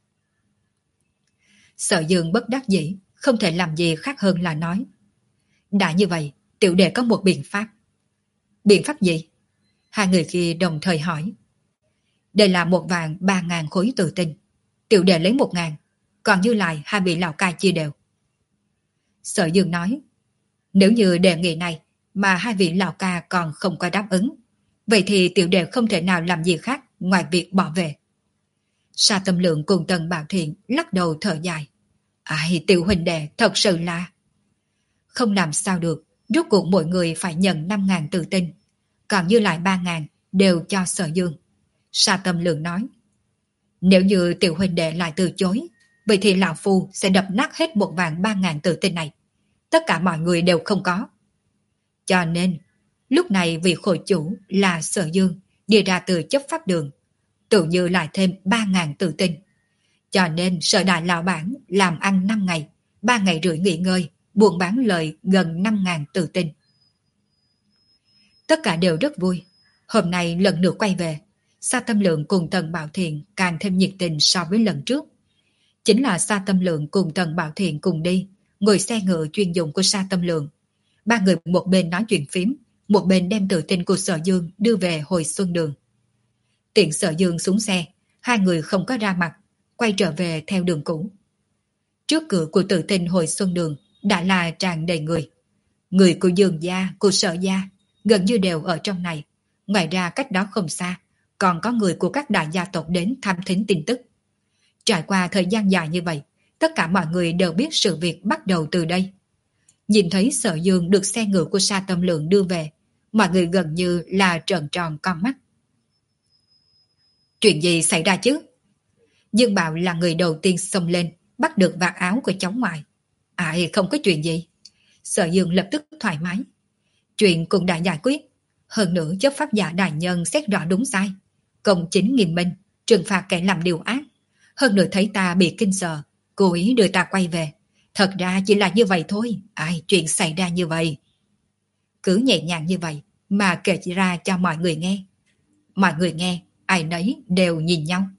Sở Dương bất đắc dĩ, không thể làm gì khác hơn là nói. Đã như vậy, tiểu đệ có một biện pháp. Biện pháp gì? Hai người kia đồng thời hỏi. Đây là một vàng ba ngàn khối tự tin. Tiểu đệ lấy một ngàn, còn như lại hai vị lão ca chia đều. Sở Dương nói. Nếu như đề nghị này mà hai vị lão ca còn không có đáp ứng, vậy thì tiểu đệ không thể nào làm gì khác ngoài việc bỏ về. Sa Tâm Lượng cùng Tần Bảo Thiện lắc đầu thở dài. Ai, tiểu huynh đệ thật sự là... Không làm sao được, rốt cuộc mỗi người phải nhận năm ngàn tự tin, còn như lại ba ngàn đều cho Sở Dương. Sa Tâm Lượng nói. Nếu như tiểu huynh đệ lại từ chối, vậy thì lão phu sẽ đập nát hết một vạn ba ngàn tự tin này. Tất cả mọi người đều không có. Cho nên, lúc này vị khôi chủ là Sở Dương đi ra từ chấp pháp đường, tự như lại thêm ba ngàn tự tin. Cho nên Sở đại lão bản làm ăn năm ngày, ba ngày rưỡi nghỉ ngơi, buôn bán lời gần năm ngàn tự tin. Tất cả đều rất vui. Hôm nay lần nữa quay về, Sa Tâm Lượng cùng Tần Bảo Thiện càng thêm nhiệt tình so với lần trước. Chính là Sa Tâm Lượng cùng Tần Bảo Thiện cùng đi, ngồi xe ngựa chuyên dụng của Sa Tâm Lượng. Ba người một bên nói chuyện phím, một bên đem tự tin của Sở Dương đưa về Hồi Xuân Đường. Tiện Sở Dương xuống xe, hai người không có ra mặt, quay trở về theo đường cũ. Trước cửa của tự tin Hồi Xuân Đường đã là tràn đầy người. Người của Dương gia, của Sở gia gần như đều ở trong này. Ngoài ra cách đó không xa, còn có người của các đại gia tộc đến thăm thính tin tức. Trải qua thời gian dài như vậy, tất cả mọi người đều biết sự việc bắt đầu từ đây. Nhìn thấy Sở Dương được xe ngựa của Sa Tâm Lượng đưa về, mọi người gần như là trợn tròn con mắt. Chuyện gì xảy ra chứ? Dương Bảo là người đầu tiên xông lên, bắt được vạt áo của cháu ngoại. Ai không có chuyện gì. Sở Dương lập tức thoải mái. Chuyện cũng đã giải quyết. Hơn nữa chấp pháp giả đại nhân xét rõ đúng sai. Công chính nghiêm minh, trừng phạt kẻ làm điều ác. Hơn nữa thấy ta bị kinh sợ, cố ý đưa ta quay về. Thật ra chỉ là như vậy thôi. Ai, chuyện xảy ra như vậy. Cứ nhẹ nhàng như vậy mà kể ra cho mọi người nghe. Mọi người nghe, ai nấy đều nhìn nhau.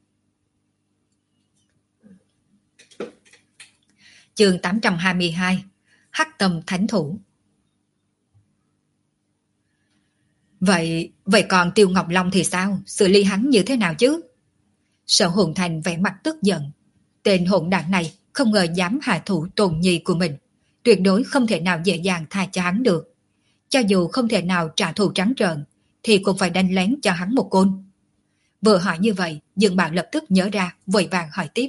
Chương tám trăm hai mươi hai. Hắc Tâm Thánh Thủ. Vậy, vậy còn Tiêu Ngọc Long thì sao? Xử lý hắn như thế nào chứ? Sở Hồn Thành vẻ mặt tức giận. Tên hỗn đản này không ngờ dám hạ thủ Tôn Nhi của mình. Tuyệt đối không thể nào dễ dàng tha cho hắn được. Cho dù không thể nào trả thù trắng trợn, thì cũng phải đánh lén cho hắn một côn. Vừa hỏi như vậy, Dương Bảo lập tức nhớ ra, vội vàng hỏi tiếp.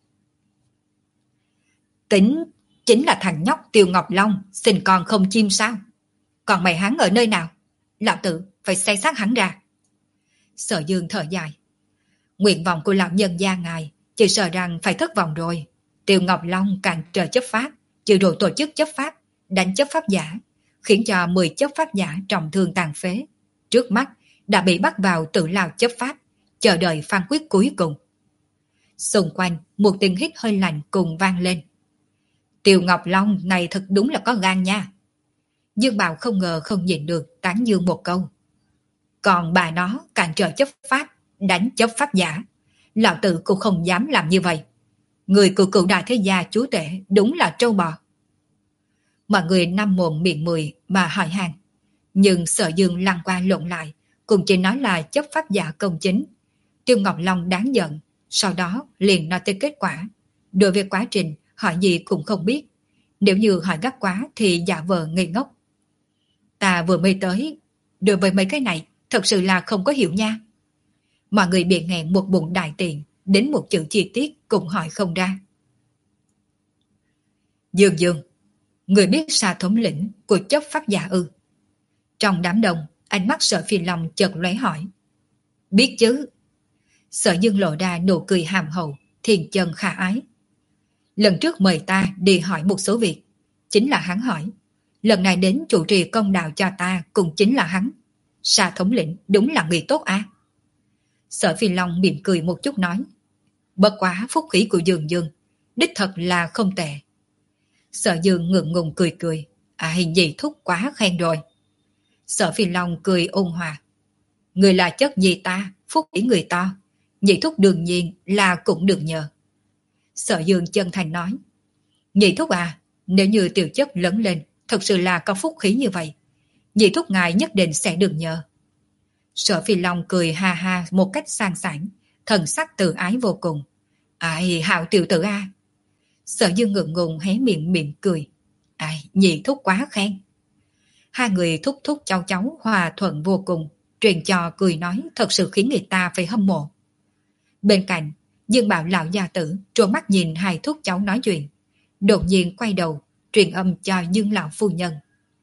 Tính chính là thằng nhóc Tiêu Ngọc Long sinh con không chim sao? Còn mày hắn ở nơi nào? Lão tử phải phải xây xác hắn ra. Sở Dương thở dài. Nguyện vọng của lão nhân gia ngài chỉ sợ rằng phải thất vọng rồi. Tiêu Ngọc Long cản trở chấp pháp, trừ rồi tổ chức chấp pháp, đánh chấp pháp giả, khiến cho mười chấp pháp giả trọng thương tàn phế. Trước mắt đã bị bắt vào tự lao chấp pháp, chờ đợi phán quyết cuối cùng. Xung quanh một tiếng hít hơi lạnh cùng vang lên. Tiêu Ngọc Long này thật đúng là có gan nha. Dương Bảo không ngờ không nhịn được tán dương một câu. Còn bà nó cản trở chấp pháp, đánh chấp pháp giả, lão tử cũng không dám làm như vậy. Người của cựu đại thế gia chúa tể đúng là trâu bò. Mọi người năm mồm miệng mười mà hỏi han, nhưng Sở Dương lăn qua lộn lại, cũng chỉ nói là chấp pháp giả công chính. Tiêu Ngọc Long đáng giận, sau đó liền nói tới kết quả. Đối với quá trình hỏi gì cũng không biết, nếu như hỏi gắt quá thì giả vờ ngây ngốc. Ta vừa mới tới, đối với mấy cái này thật sự là không có hiểu nha. Mọi người bị nghẹn một bụng đại tiền, đến một chữ chi tiết cũng hỏi không ra. Dương Dương, người biết Sa thống lĩnh của chấp pháp giả ư? Trong đám đông, ánh mắt Sở Phi Long chợt lóe hỏi. Biết chứ. Sở Dương lộ ra nụ cười hàm hậu, thiên chân khả ái. Lần trước mời ta đi hỏi một số việc, chính là hắn hỏi. Lần này đến chủ trì công đạo cho ta cũng chính là hắn. Sa thống lĩnh đúng là người tốt à? Sở Phi Long mỉm cười một chút nói. Bất quá phúc khí của Dương Dương, đích thật là không tệ. Sở Dương ngượng ngùng cười cười. À, hình gì thúc quá khen rồi. Sở Phi Long cười ôn hòa. Người là chất gì ta, phúc khí người to. Nhị thúc đương nhiên là cũng được nhờ. Sở Dương chân thành nói. Nhị thúc à, nếu như tiểu chất lớn lên, thật sự là có phúc khí như vậy, nhị thúc ngài nhất định sẽ được nhờ. Sở Phi Long cười ha ha một cách sang sảng, thần sắc tự ái vô cùng. Ai, hạo tiểu tử a. Sở Dương ngượng ngùng hé miệng mỉm cười. Ai, nhị thúc quá khen. Hai người thúc thúc cháu cháu hòa thuận vô cùng, truyền trò cười nói thật sự khiến người ta phải hâm mộ. Bên cạnh, Dương Bảo lão gia tử trố mắt nhìn hai thúc cháu nói chuyện, đột nhiên quay đầu truyền âm cho Dương lão phu nhân.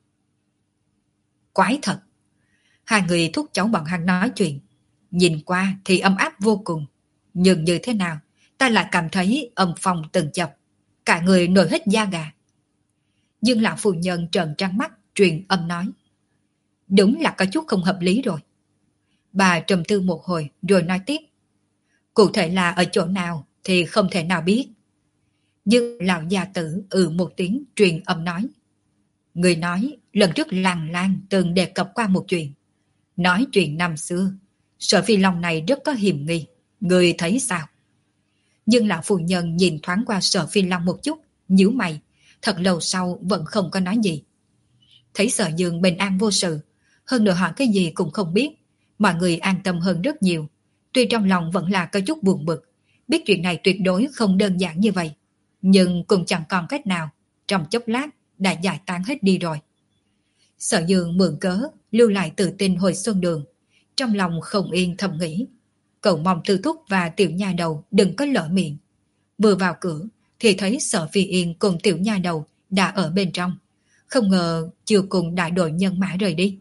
Quái thật. Hai người thúc cháu bọn hắn nói chuyện, nhìn qua thì ấm áp vô cùng, nhưng như thế nào ta lại cảm thấy âm phong từng chập, cả người nổi hết da gà. Dương lão phu nhân trợn trắng mắt truyền âm nói. Đúng là có chút không hợp lý rồi. Bà trầm tư một hồi rồi nói tiếp. Cụ thể là ở chỗ nào thì không thể nào biết. Dương lão gia tử ừ một tiếng truyền âm nói. Người nói lần trước Làng Lan từng đề cập qua một chuyện. Nói chuyện năm xưa, Sở Phi Long này rất có hiểm nghi. Người thấy sao? Dương lão phu nhân nhìn thoáng qua Sở Phi Long một chút, nhíu mày, thật lâu sau vẫn không có nói gì. Thấy Sở Dương bình an vô sự, hơn nữa hỏi cái gì cũng không biết, mọi người an tâm hơn rất nhiều. Tuy trong lòng vẫn là có chút buồn bực, biết chuyện này tuyệt đối không đơn giản như vậy, nhưng cũng chẳng còn cách nào, trong chốc lát đã giải tán hết đi rồi. Sở Dương mượn cớ lưu lại tự tin hồi xuân đường, trong lòng không yên thầm nghĩ, cậu mong Tư Thúc và tiểu nha đầu đừng có lỡ miệng. Vừa vào cửa thì thấy Sở Phi Yên cùng tiểu nha đầu đã ở bên trong, không ngờ chưa cùng đại đội nhân mã rời đi.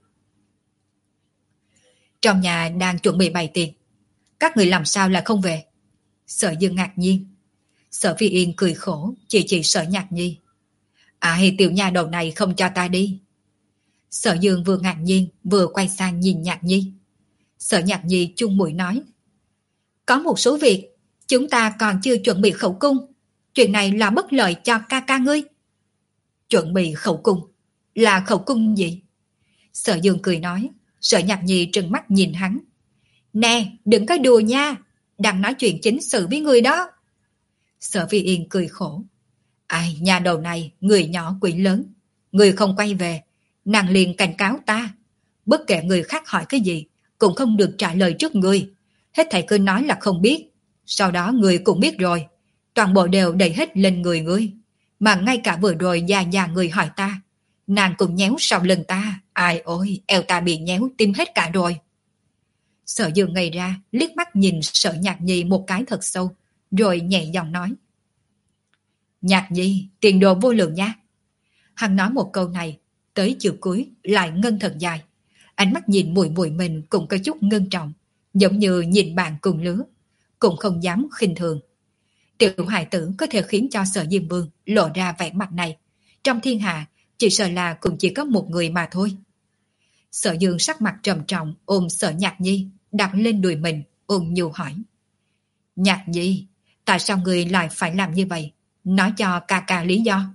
Trong nhà đang chuẩn bị bày tiệc, các người làm sao lại không về? Sở Dương ngạc nhiên. Sở Phi Yên cười khổ chỉ chỉ Sở Nhạc Nhi. Ai, tiểu nha đầu này không cho ta đi. Sở Dương vừa ngạc nhiên vừa quay sang nhìn Nhạc Nhi. Sở Nhạc Nhi chung mũi nói. Có một số việc chúng ta còn chưa chuẩn bị khẩu cung, chuyện này là bất lợi cho ca ca ngươi. Chuẩn bị khẩu cung? Là khẩu cung gì? Sở Dương cười nói. Sở Nhạc Nhi trừng mắt nhìn hắn. Nè, đừng có đùa nha, đang nói chuyện chính sự với người đó. Sở Phi Yên cười khổ. Ai, nhà đầu này, người nhỏ quỷ lớn. Người không quay về, nàng liền cảnh cáo ta. Bất kể người khác hỏi cái gì, cũng không được trả lời trước người. Hết thầy cứ nói là không biết. Sau đó người cũng biết rồi. Toàn bộ đều đẩy hết lên người ngươi. Mà ngay cả vừa rồi già già người hỏi ta, nàng cũng nhéo sau lưng ta. Ai ôi, eo ta bị nhéo tim hết cả rồi. Sở Dương ngây ra, liếc mắt nhìn Sở Nhạc Nhi một cái thật sâu, rồi nhẹ giọng nói. Nhạc Nhi, tiền đồ vô lượng nha. Hắn nói một câu này, tới chiều cuối lại ngân thật dài. Ánh mắt nhìn muội muội mình cũng có chút ngưng trọng, giống như nhìn bạn cùng lứa, cũng không dám khinh thường. Tiểu hài tử có thể khiến cho Sở Diêm Vương lộ ra vẻ mặt này, trong thiên hạ chỉ sợ là cũng chỉ có một người mà thôi. Sở Dương sắc mặt trầm trọng ôm Sở Nhạc Nhi đặt lên đùi mình, ôn nhu hỏi: Nhạc Nhi, tại sao người lại phải làm như vậy? Nói cho ca ca lý do.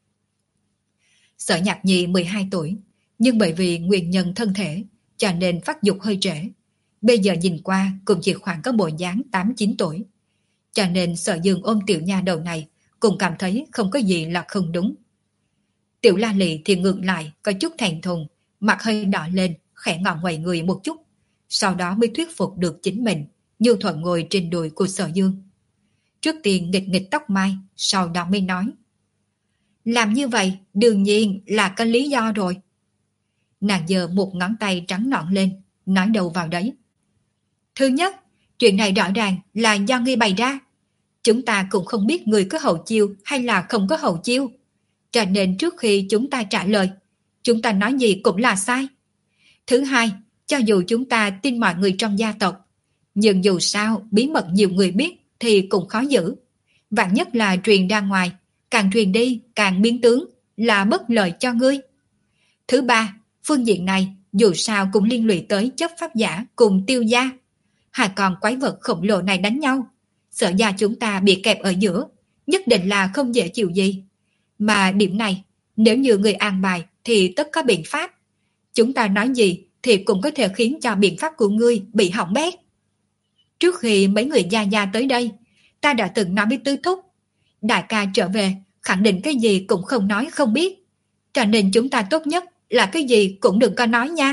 Sở Nhạc Nhi mười hai tuổi, nhưng bởi vì nguyên nhân thân thể cho nên phát dục hơi trễ. Bây giờ nhìn qua cũng chỉ khoảng có bộ dáng tám chín tuổi. Cho nên Sở Dương ôm tiểu nha đầu này cũng cảm thấy không có gì là không đúng. Tiểu La Lị thì ngược lại có chút thẹn thùng, mặt hơi đỏ lên, khẽ ngọ ngoầy người một chút, sau đó mới thuyết phục được chính mình, nhu thuận ngồi trên đùi của Sở Dương. Trước tiên nghịch nghịch tóc mai, sau đó mới nói: Làm như vậy đương nhiên là có lý do rồi. Nàng giơ một ngón tay trắng nõn lên, nói đầu vào đấy. Thứ nhất, chuyện này rõ ràng là do ngươi bày ra. Chúng ta cũng không biết người có hậu chiêu hay là không có hậu chiêu. Cho nên trước khi chúng ta trả lời, chúng ta nói gì cũng là sai. Thứ hai, cho dù chúng ta tin mọi người trong gia tộc, nhưng dù sao bí mật nhiều người biết thì cũng khó giữ. Vạn nhất là truyền ra ngoài, càng truyền đi càng biến tướng, là bất lợi cho ngươi. Thứ ba, phương diện này dù sao cũng liên lụy tới chấp pháp giả cùng Tiêu gia. Hai con quái vật khổng lồ này đánh nhau, Sở gia chúng ta bị kẹp ở giữa, nhất định là không dễ chịu gì. Mà điểm này, nếu như người an bài thì tất có biện pháp. Chúng ta nói gì thì cũng có thể khiến cho biện pháp của ngươi bị hỏng bét. Trước khi mấy người gia gia tới đây, ta đã từng nói với Tứ Thúc, đại ca trở về khẳng định cái gì cũng không nói không biết. Cho nên chúng ta tốt nhất là cái gì cũng đừng có nói nha.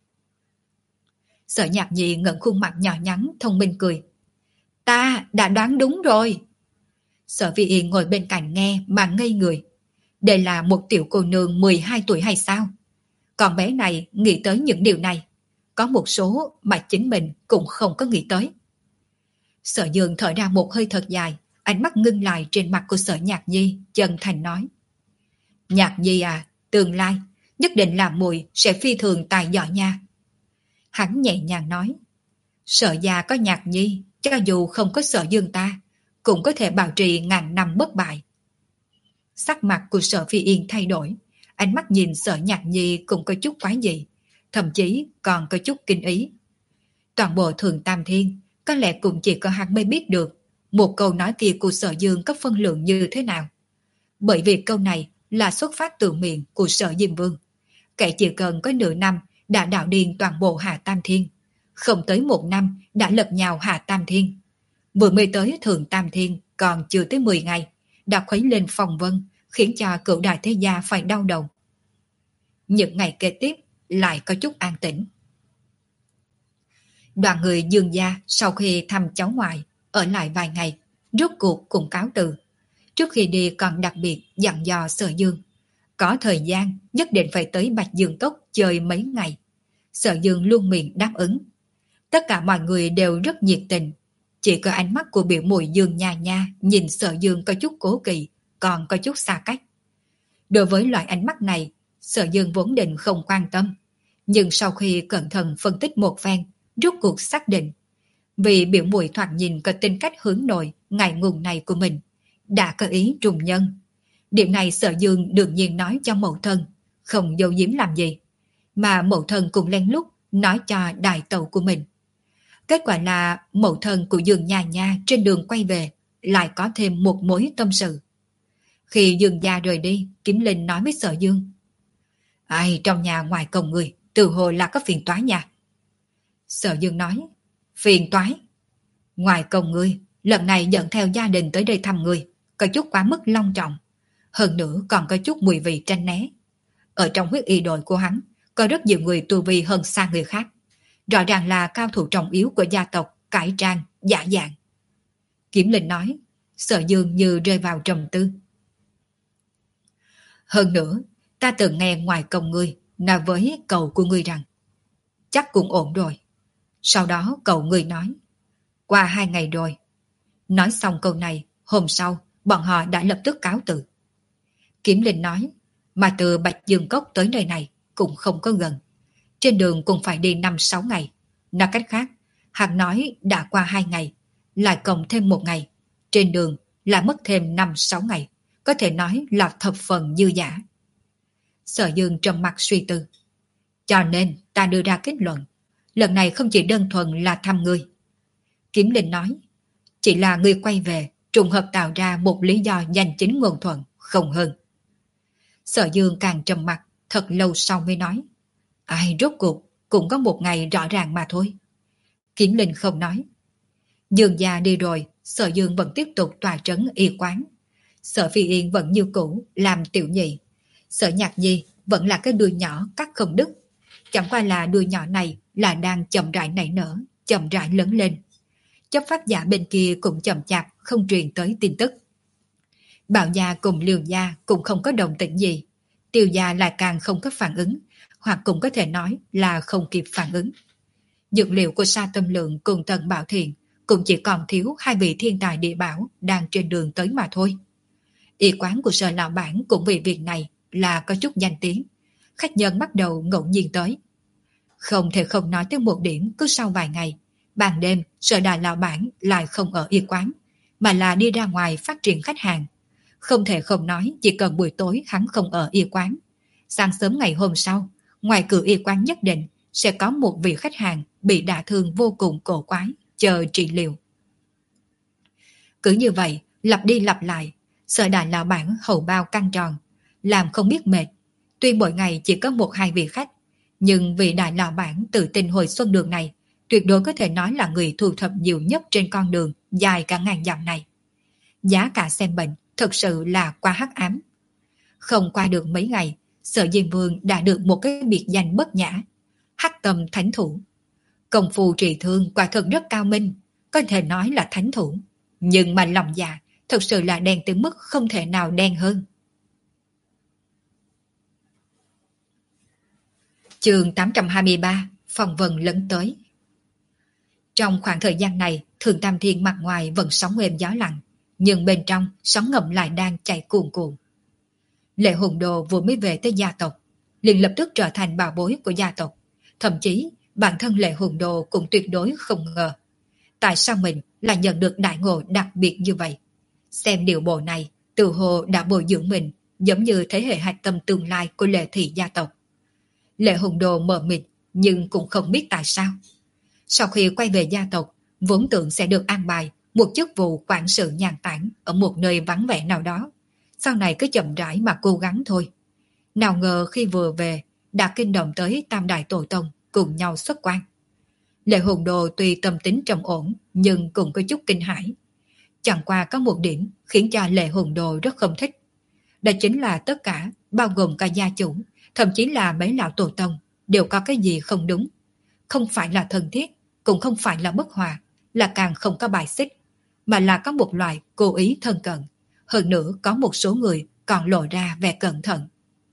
Sở Nhạc Nhi ngẩng khuôn mặt nhỏ nhắn thông minh cười. Ta đã đoán đúng rồi. Sở Vi Yên ngồi bên cạnh nghe mà ngây người. Đây là một tiểu cô nương mười hai tuổi hay sao? Còn bé này nghĩ tới những điều này, có một số mà chính mình cũng không có nghĩ tới. Sở Dương thở ra một hơi thật dài, ánh mắt ngưng lại trên mặt của Sở Nhạc Nhi, chân thành nói: Nhạc Nhi à, tương lai nhất định là muội sẽ phi thường tài giỏi nha. Hắn nhẹ nhàng nói: Sở gia có Nhạc Nhi, cho dù không có Sở Dương ta, cũng có thể bảo trì ngàn năm bất bại. Sắc mặt của Sở Phi Yên thay đổi, ánh mắt nhìn Sở Nhạc Nhi cũng có chút quái dị, thậm chí còn có chút kinh ý. Toàn bộ Thường Tam Thiên có lẽ cũng chỉ có hắn mới biết được một câu nói kia của Sở Dương có phân lượng như thế nào. Bởi vì câu này là xuất phát từ miệng của Sở Diêm Vương. Kẻ chỉ cần có nửa năm đã đạo điên toàn bộ Hạ Tam Thiên, không tới một năm đã lật nhào Hạ Tam Thiên. Vừa mới tới Thường Tam Thiên còn chưa tới mười ngày, đã khuấy lên phong vân, khiến cho cửu đại thế gia phải đau đầu. Những ngày kế tiếp lại có chút an tĩnh. Đoàn người Dương gia sau khi thăm cháu ngoại, ở lại vài ngày, rốt cuộc cũng cáo từ. Trước khi đi còn đặc biệt dặn dò Sở Dương, có thời gian nhất định phải tới Bạch Dương Cốc chơi mấy ngày. Sở Dương luôn miệng đáp ứng. Tất cả mọi người đều rất nhiệt tình. Chỉ có ánh mắt của biểu muội Dương Nha Nha nhìn Sở Dương có chút cố kỵ, còn có chút xa cách. Đối với loại ánh mắt này, Sở Dương vốn định không quan tâm. Nhưng sau khi cẩn thận phân tích một phen, rốt cuộc xác định. Vì biểu muội thoạt nhìn có tính cách hướng nội, ngại ngùng này của mình, đã có ý trùng nhân. Điểm này Sở Dương đương nhiên nói cho mẫu thân, không giấu giếm làm gì. Mà mẫu thân cũng lén lút nói cho đại tẩu của mình. Kết quả là mẫu thân của Dương Nha Nha trên đường quay về lại có thêm một mối tâm sự. Khi Dương gia rời đi, Kiếm Linh nói với Sở Dương: Ai trong nhà ngoài cổng người, từ hồi là có phiền toái nha. Sở Dương nói: Phiền toái? Ngoài cổng người, lần này dẫn theo gia đình tới đây thăm người, có chút quá mức long trọng. Hơn nữa còn có chút mùi vị tranh né. Ở trong huyết y đội của hắn, có rất nhiều người tu vi hơn xa người khác. Rõ ràng là cao thủ trọng yếu của gia tộc, cải trang, giả dạng. Kiếm Linh nói. Sở Dương như rơi vào trầm tư. Hơn nữa, ta từng nghe ngoài công ngươi nói với cậu của ngươi rằng chắc cũng ổn rồi. Sau đó cậu ngươi nói qua hai ngày rồi. Nói xong câu này, hôm sau bọn họ đã lập tức cáo từ. Kiếm Linh nói, mà từ Bạch Dương Cốc tới nơi này cũng không có gần. trên đường cũng phải đi năm sáu ngày. Nói cách khác, hắn nói đã qua hai ngày, lại cộng thêm một ngày, trên đường lại mất thêm năm sáu ngày, có thể nói là thập phần dư dả. Sở Dương trầm mặt suy tư. Cho nên ta đưa ra kết luận, lần này không chỉ đơn thuần là thăm ngươi. Kiếm Linh nói, chỉ là ngươi quay về, trùng hợp tạo ra một lý do danh chính ngôn thuận, không hơn. Sở Dương càng trầm mặt, thật lâu sau mới nói, ai rốt cuộc cũng có một ngày rõ ràng mà thôi. Kiếm Linh không nói. Dương gia đi rồi, Sở Dương vẫn tiếp tục tòa trấn y quán. Sở Phi Yên vẫn như cũ làm tiểu nhị. Sở Nhạc Nhi vẫn là cái đuôi nhỏ cắt không đứt. Chẳng qua là đuôi nhỏ này là đang chậm rãi nảy nở, chậm rãi lớn lên. Chấp pháp giả bên kia cũng chậm chạp không truyền tới tin tức. Bảo gia cùng Liêu gia cũng không có đồng tĩnh gì. Tiêu gia lại càng không có phản ứng, hoặc cũng có thể nói là không kịp phản ứng. Dược liệu của Sa Tâm Lượng cùng Tần Bảo Thiện cũng chỉ còn thiếu hai vị thiên tài địa bảo đang trên đường tới mà thôi. Y quán của Sở lão bản cũng vì việc này là có chút danh tiếng. Khách nhân bắt đầu ngẫu nhiên tới. Không thể không nói tới một điểm, cứ sau vài ngày, ban đêm Sở đại lão bản lại không ở y quán, mà là đi ra ngoài phát triển khách hàng. Không thể không nói, chỉ cần buổi tối hắn không ở y quán, sáng sớm ngày hôm sau, ngoài cửa y quán nhất định sẽ có một vị khách hàng bị đả thương vô cùng cổ quái, chờ trị liệu. Cứ như vậy, lặp đi lặp lại, Sở đại lão bản hầu bao căng tròn, làm không biết mệt. Tuy mỗi ngày chỉ có một hai vị khách, nhưng vị đại lão bản tự tin hồi xuân đường này tuyệt đối có thể nói là người thu thập nhiều nhất trên con đường dài cả ngàn dặm này. Giá cả xem bệnh thật sự là quá hắc ám. Không qua được mấy ngày, Sở Diêm Vương đã được một cái biệt danh bất nhã, Hắc Tâm Thánh Thủ. Công phu trị thương quả thật rất cao minh, có thể nói là thánh thủ, nhưng mà lòng dạ thật sự là đen tới mức không thể nào đen hơn. Chương tám trăm hai mươi ba, Phong Vân lấn tới. Trong khoảng thời gian này, Thường Tam Thiên mặt ngoài vẫn sóng êm gió lặng, nhưng bên trong sóng ngầm lại đang chảy cuồn cuộn. Lệ Hùng Đồ vừa mới về tới gia tộc, liền lập tức trở thành bảo bối của gia tộc. Thậm chí bản thân Lệ Hùng Đồ cũng tuyệt đối không ngờ tại sao mình lại nhận được đại ngộ đặc biệt như vậy. Xem điều bộ này, tự hồ đã bồi dưỡng mình giống như thế hệ hạch tâm tương lai của Lệ thị gia tộc. Lệ Hùng Đồ mờ mịt nhưng cũng không biết tại sao. Sau khi quay về gia tộc, vốn tưởng sẽ được an bài một chức vụ quản sự nhàn tản ở một nơi vắng vẻ nào đó. Sau này cứ chậm rãi mà cố gắng thôi. Nào ngờ khi vừa về, đã kinh động tới Tam Đại Tổ Tông cùng nhau xuất quan. Lệ Hùng Đồ tuy tâm tính trầm ổn nhưng cũng có chút kinh hãi. Chẳng qua có một điểm khiến cho Lệ Hùng Đồ rất không thích. Đó chính là tất cả, bao gồm cả gia chủ, thậm chí là mấy lão tổ tông, đều có cái gì không đúng. Không phải là thân thiết, cũng không phải là bất hòa, là càng không có bài xích, mà là có một loại cố ý thân cận. Hơn nữa có một số người còn lộ ra vẻ cẩn thận.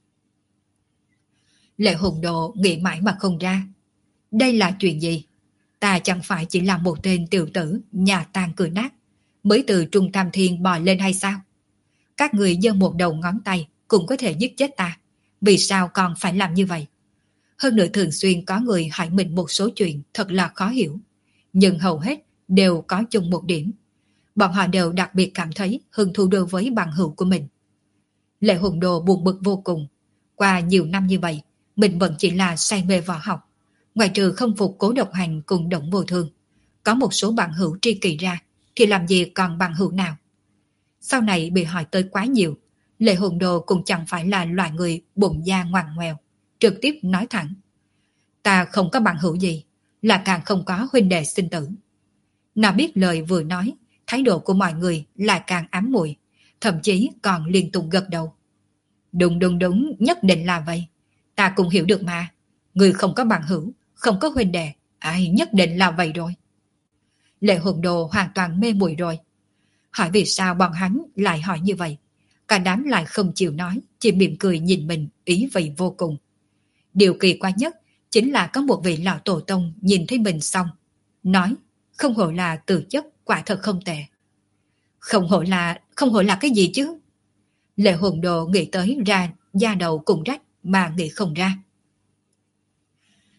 Lệ Hùng Đồ nghĩ mãi mà không ra. Đây là chuyện gì? Ta chẳng phải chỉ là một tên tiểu tử nhà tàn cửa nát, mới từ Trung Tam Thiên bò lên hay sao? Các người giơ một đầu ngón tay cũng có thể giết chết ta. Vì sao còn phải làm như vậy? Hơn nữa thường xuyên có người hỏi mình một số chuyện thật là khó hiểu. Nhưng hầu hết đều có chung một điểm. Bọn họ đều đặc biệt cảm thấy hứng thú đối với bằng hữu của mình. Lệ Hùng Đồ buồn bực vô cùng. Qua nhiều năm như vậy, mình vẫn chỉ là say mê võ học. Ngoài trừ không phục Cố Độc Hành cùng Động Vô Thương, có một số bạn hữu tri kỷ ra, thì làm gì còn bạn hữu nào? Sau này bị hỏi tới quá nhiều, Lệ Hùng Đồ cũng chẳng phải là loại người bụng da ngoằn ngoèo, trực tiếp nói thẳng. Ta không có bạn hữu gì, là càng không có huynh đệ sinh tử. Nào biết lời vừa nói, thái độ của mọi người lại càng ám muội, thậm chí còn liên tục gật đầu. Đúng đúng đúng, nhất định là vậy. Ta cũng hiểu được mà. Người không có bạn hữu, không có huynh đệ, ai nhất định là vậy rồi. Lệ Hùng Đồ hoàn toàn mê muội rồi. Hỏi vì sao bọn hắn lại hỏi như vậy? Cả đám lại không chịu nói, chỉ mỉm cười nhìn mình ý vị vô cùng. Điều kỳ quái nhất chính là có một vị lão tổ tông nhìn thấy mình xong, nói không hổ là từ chất quả thật không tệ. Không hổ là, không hổ là cái gì chứ? Lệ Hùng Đồ nghĩ tới ra da đầu cùng rách mà nghĩ không ra.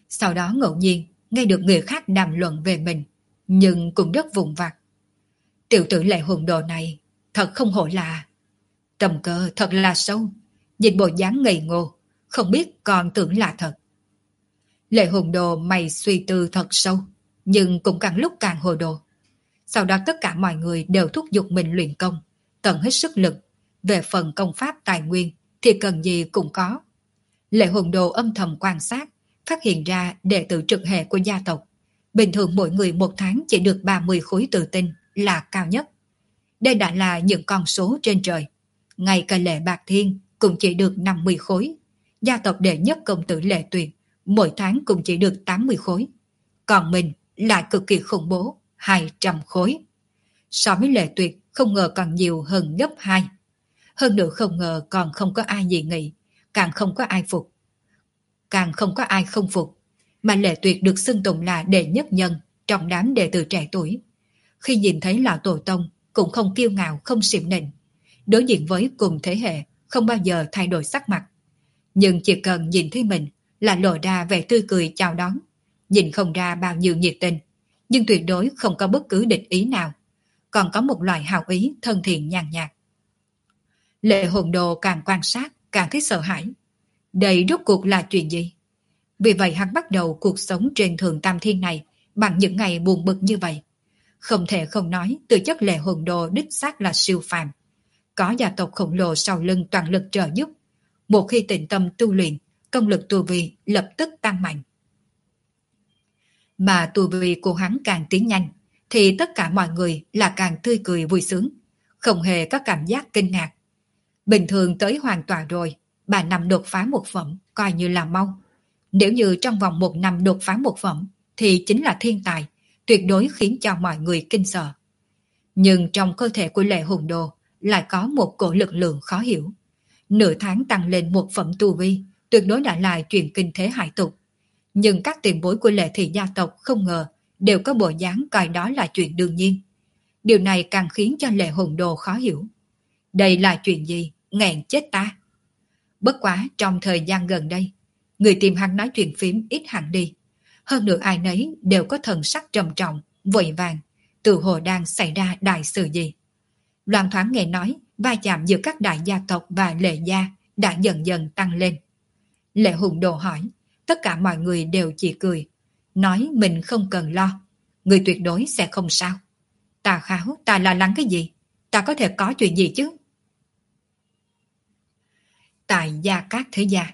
Sau đó ngẫu nhiên nghe được người khác đàm luận về mình, nhưng cũng rất vụn vặt. Tiểu tử Lệ Hùng Đồ này thật không hổ là, tầm cơ thật là sâu, nhìn bộ dáng ngây ngô, không biết còn tưởng là thật. Lệ Hùng Đồ mày suy tư thật sâu, nhưng cũng càng lúc càng hồ đồ. Sau đó tất cả mọi người đều thúc giục mình luyện công, tận hết sức lực. Về phần công pháp tài nguyên thì cần gì cũng có. Lệ Hùng Đồ âm thầm quan sát, phát hiện ra đệ tử trực hệ của gia tộc. Bình thường mỗi người một tháng chỉ được ba mươi khối tự tinh là cao nhất. Đây đã là những con số trên trời. Ngay cả Lệ Bạc Thiên cũng chỉ được năm mươi khối. Gia tộc đệ nhất công tử Lệ Tuyền mỗi tháng cũng chỉ được tám mươi khối. Còn mình lại cực kỳ khủng bố, hai trăm khối. So với Lệ Tuyệt không ngờ còn nhiều hơn gấp hai. Hơn nữa không ngờ còn không có ai dị nghị, càng không có ai phục. Càng không có ai không phục, mà Lệ Tuyệt được xưng tụng là đệ nhất nhân trong đám đệ tử trẻ tuổi. Khi nhìn thấy lão tổ tông cũng không kiêu ngạo, không xỉm nịnh. Đối diện với cùng thế hệ không bao giờ thay đổi sắc mặt. Nhưng chỉ cần nhìn thấy mình là lộ ra vẻ tươi cười chào đón, nhìn không ra bao nhiêu nhiệt tình, nhưng tuyệt đối không có bất cứ địch ý nào, còn có một loại hào ý thân thiện nhàn nhạt. Lệ Hồn Đồ càng quan sát càng thấy sợ hãi. Đây rốt cuộc là chuyện gì? Vì vậy hắn bắt đầu cuộc sống trên Thượng Tam Thiên này bằng những ngày buồn bực như vậy. Không thể không nói tư chất Lệ Hồn Đồ đích xác là siêu phàm. Có gia tộc khổng lồ sau lưng toàn lực trợ giúp. Một khi tĩnh tâm tu luyện, công lực tu vi lập tức tăng mạnh. Mà tu vi của hắn càng tiến nhanh, thì tất cả mọi người là càng tươi cười vui sướng, không hề có cảm giác kinh ngạc. Bình thường tới hoàn toàn rồi, ba năm đột phá một phẩm coi như là mau. Nếu như trong vòng một năm đột phá một phẩm, thì chính là thiên tài, tuyệt đối khiến cho mọi người kinh sợ. Nhưng trong cơ thể của Lệ Hùng Đồ lại có một cổ lực lượng khó hiểu. Nửa tháng tăng lên một phẩm tu vi, tuyệt đối đã là chuyện kinh thế hải tục. Nhưng các tiền bối của Lệ thị gia tộc không ngờ đều có bộ dáng coi đó là chuyện đương nhiên. Điều này càng khiến cho Lệ Hùng Đồ khó hiểu. Đây là chuyện gì? Nghẹn chết ta! Bất quá trong thời gian gần đây, người tìm hắn nói chuyện phím ít hẳn đi. Hơn nữa ai nấy đều có thần sắc trầm trọng, vội vàng, tự hồ đang xảy ra đại sự gì. Loan thoáng nghe nói, va chạm giữa các đại gia tộc và Lệ gia đã dần dần tăng lên. Lệ Hùng Đồ hỏi, tất cả mọi người đều chỉ cười, nói mình không cần lo, người tuyệt đối sẽ không sao. Ta kháo, ta lo lắng cái gì? Ta có thể có chuyện gì chứ? Tại Gia Cát Thế Gia,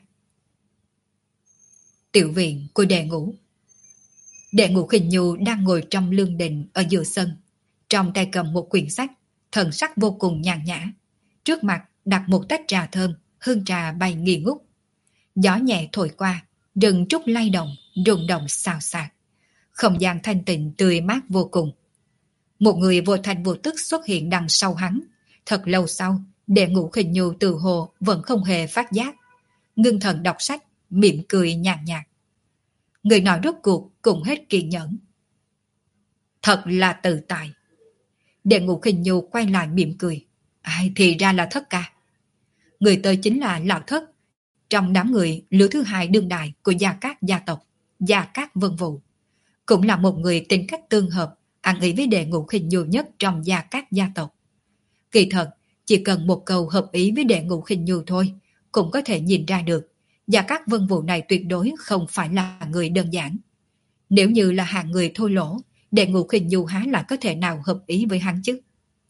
tiểu viện của Đệ Ngũ. Đệ Ngũ Khinh Nhu đang ngồi trong lương đình ở giữa sân, trong tay cầm một quyển sách, thần sắc vô cùng nhàn nhã. Trước mặt đặt một tách trà thơm, hương trà bay nghi ngút. Gió nhẹ thổi qua, rừng trúc lay động, rung động xào xạc. Không gian thanh tịnh tươi mát vô cùng. Một người vô thành vô tức xuất hiện đằng sau hắn. Thật lâu sau, Đệ Ngũ Khinh Nhu từ hồ vẫn không hề phát giác. Ngưng thần đọc sách, mỉm cười nhàn nhạt. Người nói rốt cuộc cũng hết kiên nhẫn. Thật là tự tại. Đệ Ngũ Khinh Nhu quay lại mỉm cười. Ai thì ra là Thất ca. Người tới chính là Lão Thất, trong đám người lứa thứ hai đương đại của Gia Cát gia tộc, Gia Cát Vân Vũ. Cũng là một người tính cách tương hợp, ăn ý với Đệ Ngũ Khinh Nhu nhất trong Gia Cát gia tộc. Kỳ thật, chỉ cần một câu hợp ý với Đệ Ngũ Khinh Nhu thôi, cũng có thể nhìn ra được Gia Cát Vân Vũ này tuyệt đối không phải là người đơn giản. Nếu như là hạng người thô lỗ, Đệ Ngũ Khinh Nhu há là có thể nào hợp ý với hắn chứ?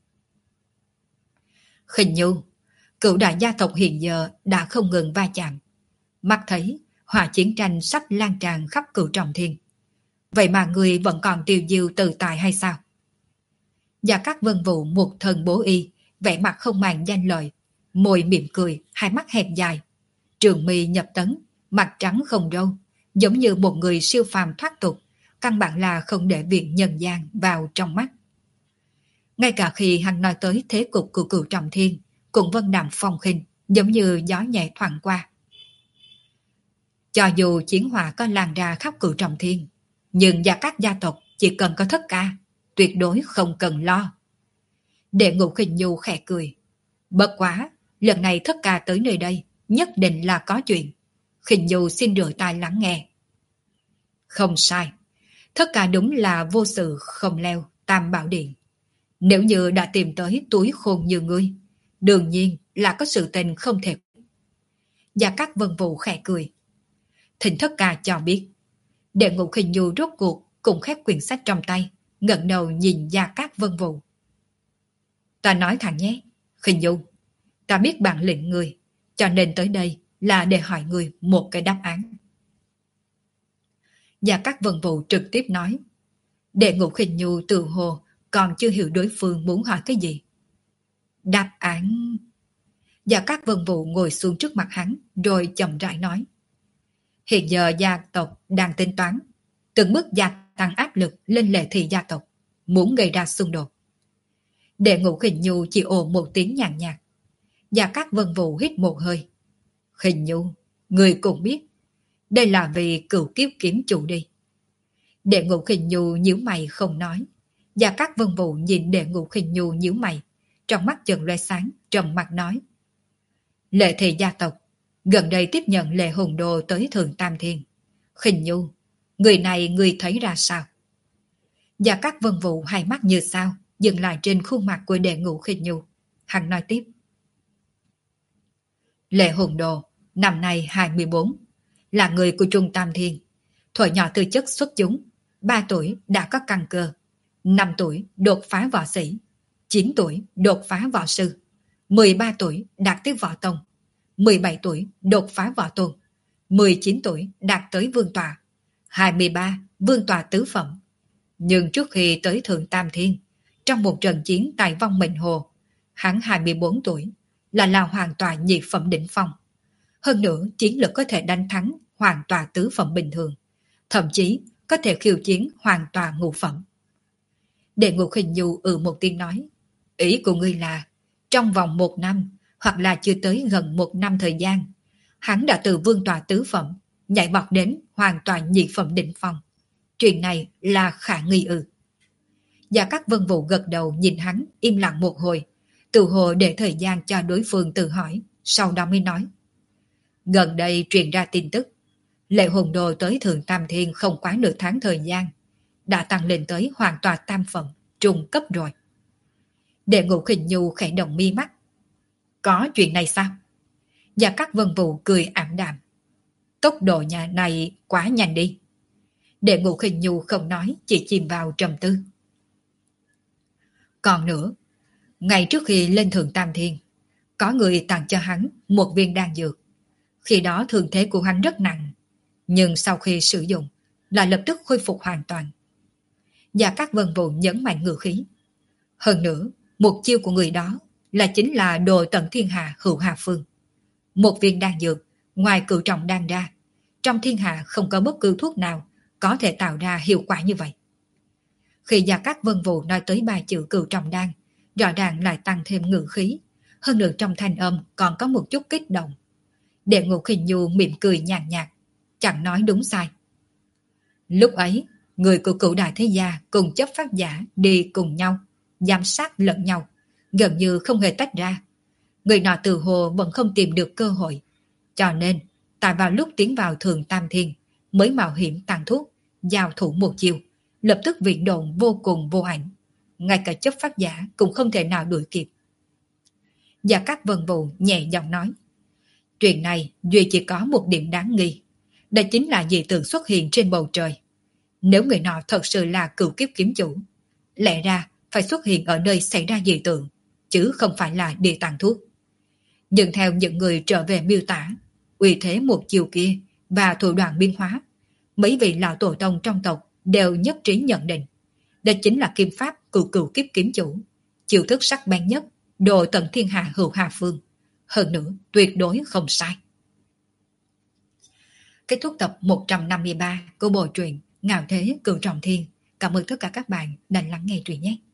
Khinh Nhu, cựu đại gia tộc hiện giờ đã không ngừng va chạm. Mắt thấy hỏa chiến tranh sắp lan tràn khắp cửu trọng thiên. Vậy mà người vẫn còn tiêu diêu tự tại hay sao? Gia Cát Vân Vũ một thần bố y, vẻ mặt không màng danh lợi, môi mỉm cười, hai mắt hẹp dài, trường mi nhập tấn, mặt trắng không râu, giống như một người siêu phàm thoát tục, căn bản là không để việc nhân gian vào trong mắt. Ngay cả khi hắn nói tới thế cục của cửu trọng thiên, cũng vân đạm phong khinh, giống như gió nhẹ thoảng qua. Cho dù chiến hỏa có lan ra khắp cửu trọng thiên, nhưng Gia Cát gia tộc chỉ cần có Thất ca, tuyệt đối không cần lo. Đệ Ngũ Khinh Nhu khẽ cười. Bất quá, lần này Thất ca tới nơi đây, nhất định là có chuyện. Khinh Nhu xin rửa tai lắng nghe. Không sai. Tất cả đúng là vô sự không leo tam bảo điện. Nếu như đã tìm tới túi khôn như ngươi, đương nhiên là có sự tình không thể. Gia Cát Vân Vũ khẽ cười. Thịnh thất ca cho biết. Đệ Ngũ Khinh Nhu rốt cuộc cùng khép quyển sách trong tay, ngẩng đầu nhìn Gia Cát Vân Vũ. Ta nói thẳng nhé, Khinh Nhu, ta biết bản lĩnh ngươi, cho nên tới đây là để hỏi ngươi một cái đáp án. Gia Cát Vân Vũ trực tiếp nói. Đệ Ngũ Khinh Nhu tự hồ còn chưa hiểu đối phương muốn hỏi cái gì. Đáp án... Gia Cát Vân Vũ ngồi xuống trước mặt hắn rồi chậm rãi nói. Hiện giờ gia tộc đang tính toán, từng bước gia tăng áp lực lên Lệ Thị gia tộc, muốn gây ra xung đột. Đệ Ngũ Khinh Nhu chỉ ồ một tiếng nhàn nhạt. Gia Cát Vân Vũ hít một hơi. Khinh Nhu, người cũng biết, đây là vì cửu kiếp kiếm chủ đi. Đệ Ngũ Khinh Nhu nhíu mày không nói. Gia Cát Vân Vũ nhìn Đệ Ngũ Khinh Nhu nhíu mày, trong mắt chợt lóe sáng, trầm mặt nói. Lệ Thị gia tộc gần đây tiếp nhận Lệ Hùng Đồ tới Thượng Tam Thiên. Khinh Nhu, người này người thấy ra sao? Gia Cát Vân Vũ hai mắt như sao dừng lại trên khuôn mặt của Đệ Ngũ Khinh Nhu. Hắn nói tiếp. Lệ Hùng Đồ năm nay hai mươi bốn, là người của Trung Tam Thiên. Thuở nhỏ tư chất xuất chúng, ba tuổi đã có căn cơ, năm tuổi đột phá võ sĩ, chín tuổi đột phá võ sư, mười ba tuổi đạt tới võ tông, mười bảy tuổi đột phá võ tôn, mười chín tuổi đạt tới vương tọa, hai mươi ba vương tọa tứ phẩm. Nhưng trước khi tới Thượng Tam Thiên, trong một trận chiến tại Vong Mệnh Hồ, hắn hai mươi bốn tuổi, là là hoàn toàn nhị phẩm đỉnh phong. Hơn nữa, chiến lực có thể đánh thắng hoàn toàn tứ phẩm bình thường, thậm chí có thể khiêu chiến hoàn toàn ngũ phẩm. Đệ Ngũ Khinh Nhu ừ một tiếng nói, ý của ngươi là trong vòng một năm hoặc là chưa tới gần một năm thời gian, hắn đã từ vương tọa tứ phẩm nhảy bọt đến hoàn toàn nhị phẩm đỉnh phong. Chuyện này là khả nghi ư? Gia Cát Vân Vũ gật đầu nhìn hắn im lặng một hồi, tự hồ để thời gian cho đối phương tự hỏi, sau đó mới nói. Gần đây truyền ra tin tức, Lệ Hùng Đồ tới Thượng Tam Thiên không quá nửa tháng thời gian, đã tăng lên tới hoàn toàn tam phẩm, trung cấp rồi. Đệ Ngũ Khinh Nhu khẽ động mi mắt. Có chuyện này sao? Gia Cát Vân Vũ cười ảm đạm. Tốc độ nhà này quá nhanh đi. Đệ Ngũ Khinh Nhu không nói, chỉ chìm vào trầm tư. Còn nữa, ngày trước khi lên Thượng Tam Thiên, có người tặng cho hắn một viên đan dược. Khi đó thương thế của hắn rất nặng, nhưng sau khi sử dụng, lại lập tức khôi phục hoàn toàn. Gia Cát Vân Vũ nhấn mạnh ngữ khí. Hơn nữa, mục tiêu của người đó là chính là Đồ Tận Thiên Hạ Hữu Hà Phương. Một viên đan dược, ngoài cửu trọng đan ra, trong thiên hạ không có bất cứ thuốc nào có thể tạo ra hiệu quả như vậy. Khi Gia Cát Vân Vũ nói tới ba chữ cửu trọng đan, rõ ràng lại tăng thêm ngữ khí, hơn nữa trong thanh âm còn có một chút kích động. Đệ Ngũ Khinh Nhu mỉm cười nhàn nhạt, chẳng nói đúng sai. Lúc ấy, người của cửu đại thế gia cùng chấp pháp giả đi cùng nhau, giám sát lẫn nhau, gần như không hề tách ra. Người nọ từ hồ vẫn không tìm được cơ hội, cho nên tại vào lúc tiến vào Thượng Tam Thiên mới mạo hiểm tăng thuốc, giao thủ một chiều, lập tức viễn độn vô cùng vô ảnh, ngay cả chấp pháp giả cũng không thể nào đuổi kịp. Gia Cát Vân Vũ nhẹ giọng nói, chuyện này duy chỉ có một điểm đáng nghi, đó chính là dị tượng xuất hiện trên bầu trời. Nếu người nọ thật sự là cửu kiếp kiếm chủ, lẽ ra phải xuất hiện ở nơi xảy ra dị tượng, chứ không phải là địa tàng thuốc. Nhưng theo những người trở về miêu tả, uy thế một chiều kia và thủ đoạn biến hóa, mấy vị lão tổ tông trong tộc đều nhất trí nhận định, đó chính là kim pháp cửu cửu kiếp kiếm chủ, chiêu thức sắc bén nhất, Đồ Tận Thiên Hạ Hữu Hà Phương. Hơn nữa, tuyệt đối không sai. Kết thúc tập một trăm năm mươi ba của bộ truyện Ngạo Thế Cửu Trọng Thiên. Cảm ơn tất cả các bạn đã lắng nghe truyện nhé.